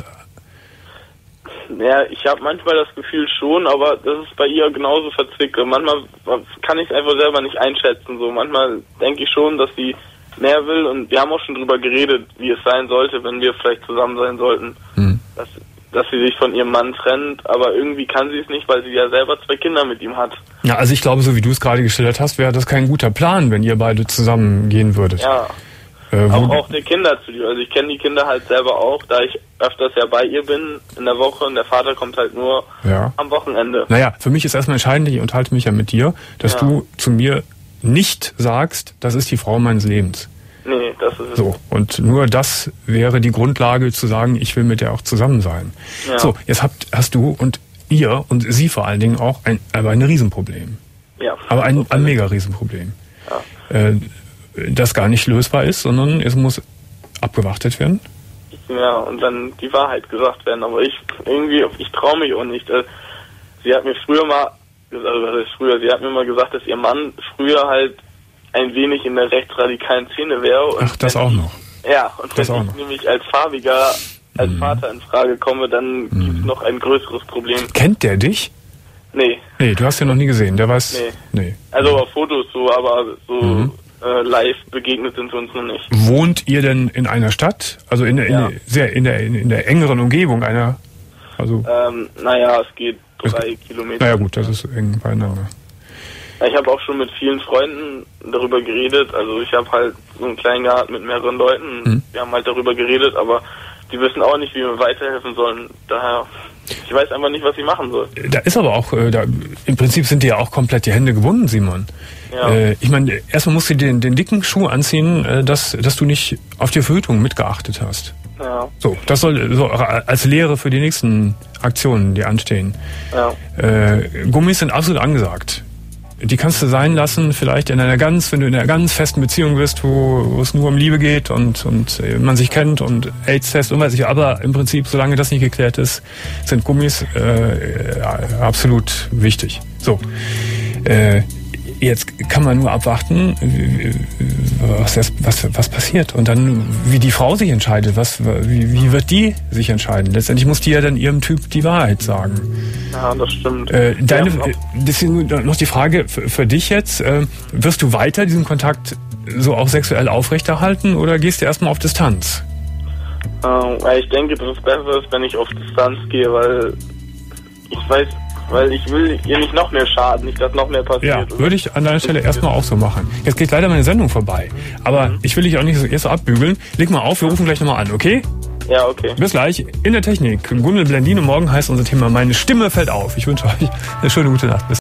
Ja, ich habe manchmal das Gefühl schon, aber das ist bei ihr genauso verzwickt. Manchmal kann ich es einfach selber nicht einschätzen. So manchmal denke ich schon, dass sie mehr will und wir haben auch schon drüber geredet, wie es sein sollte, wenn wir vielleicht zusammen sein sollten. Hm. Dass, dass sie sich von ihrem Mann trennt, aber irgendwie kann sie es nicht, weil sie ja selber zwei Kinder mit ihm hat. Ja, also ich glaube, so wie du es gerade geschildert hast, wäre das kein guter Plan, wenn ihr beide zusammen gehen würdet. Ja, äh, auch, auch der Kinder zu dir. Also ich kenne die Kinder halt selber auch, da ich öfters ja bei ihr bin in der Woche und der Vater kommt halt nur ja. am Wochenende. Naja, für mich ist erstmal entscheidend, ich unterhalte mich ja mit dir, dass ja. du zu mir nicht sagst, das ist die Frau meines Lebens. Nee, das ist es. So, und nur das wäre die Grundlage zu sagen, ich will mit der auch zusammen sein. Ja. So, jetzt habt, hast du und ihr und sie vor allen Dingen auch ein, aber ein Riesenproblem. Ja. Aber ein, ein mega Riesenproblem. Ja. Äh, das gar nicht lösbar ist, sondern es muss abgewartet werden. Ja, und dann die Wahrheit gesagt werden. Aber ich irgendwie, ich traue mich auch nicht. Sie hat mir früher mal, also was heißt früher, sie hat mir mal gesagt, dass ihr Mann früher halt ein wenig in der rechtsradikalen Szene wäre. Und ach, das auch noch. Ja, und das wenn ich noch. nämlich als Farbiger, als mhm. Vater in Frage komme, dann mhm. gibt es noch ein größeres Problem. Kennt der dich? Nee. Nee, du hast ihn noch nie gesehen, der weiß... Nee. nee. Also auf Fotos so, aber so mhm. äh, live begegnet sind wir uns noch nicht. Wohnt ihr denn in einer Stadt? Also in der, ja. in, sehr, in, der, in der engeren Umgebung einer... Also ähm, naja, es geht drei es, Kilometer. Naja gut, das ist eng beieinander. Ich habe auch schon mit vielen Freunden darüber geredet. Also ich habe halt so einen kleinen Garten mit mehreren Leuten. Mhm. Wir haben halt darüber geredet, aber die wissen auch nicht, wie wir weiterhelfen sollen. Daher, ich weiß einfach nicht, was ich machen soll. Da ist aber auch, da, im Prinzip sind dir ja auch komplett die Hände gebunden, Simon. Ja. Äh, ich meine, erstmal musst du den, den dicken Schuh anziehen, äh, dass, dass du nicht auf die Verhütung mitgeachtet hast. Ja. So, das soll so als Lehre für die nächsten Aktionen, die anstehen. Ja. Äh, Gummis sind absolut angesagt. Die kannst du sein lassen, vielleicht in einer ganz, wenn du in einer ganz festen Beziehung bist, wo, wo es nur um Liebe geht und, und man sich kennt und AIDS-Test und weiß ich, aber im Prinzip, solange das nicht geklärt ist, sind Gummis äh, absolut wichtig. So, äh, jetzt kann man nur abwarten, was, was, was passiert und dann, wie die Frau sich entscheidet, was, wie, wie wird die sich entscheiden? Letztendlich muss die ja dann ihrem Typ die Wahrheit sagen. Ja, das stimmt. Äh, deine, das ist noch die Frage für, für dich jetzt, äh, wirst du weiter diesen Kontakt so auch sexuell aufrechterhalten oder gehst du erstmal auf Distanz? Ähm, ich denke, dass es besser ist, wenn ich auf Distanz gehe, weil ich weiß, weil ich will ihr nicht noch mehr schaden, nicht, dass noch mehr passiert. Ja, würde ich an deiner Stelle erstmal auch so machen. Jetzt geht leider meine Sendung vorbei, aber mhm. ich will dich auch nicht so erst so abbügeln. Leg mal auf, wir rufen gleich nochmal an, okay? Ja, okay. Bis gleich. In der Technik, Gundel Blendino, morgen heißt unser Thema Meine Stimme fällt auf. Ich wünsche euch eine schöne gute Nacht. Bis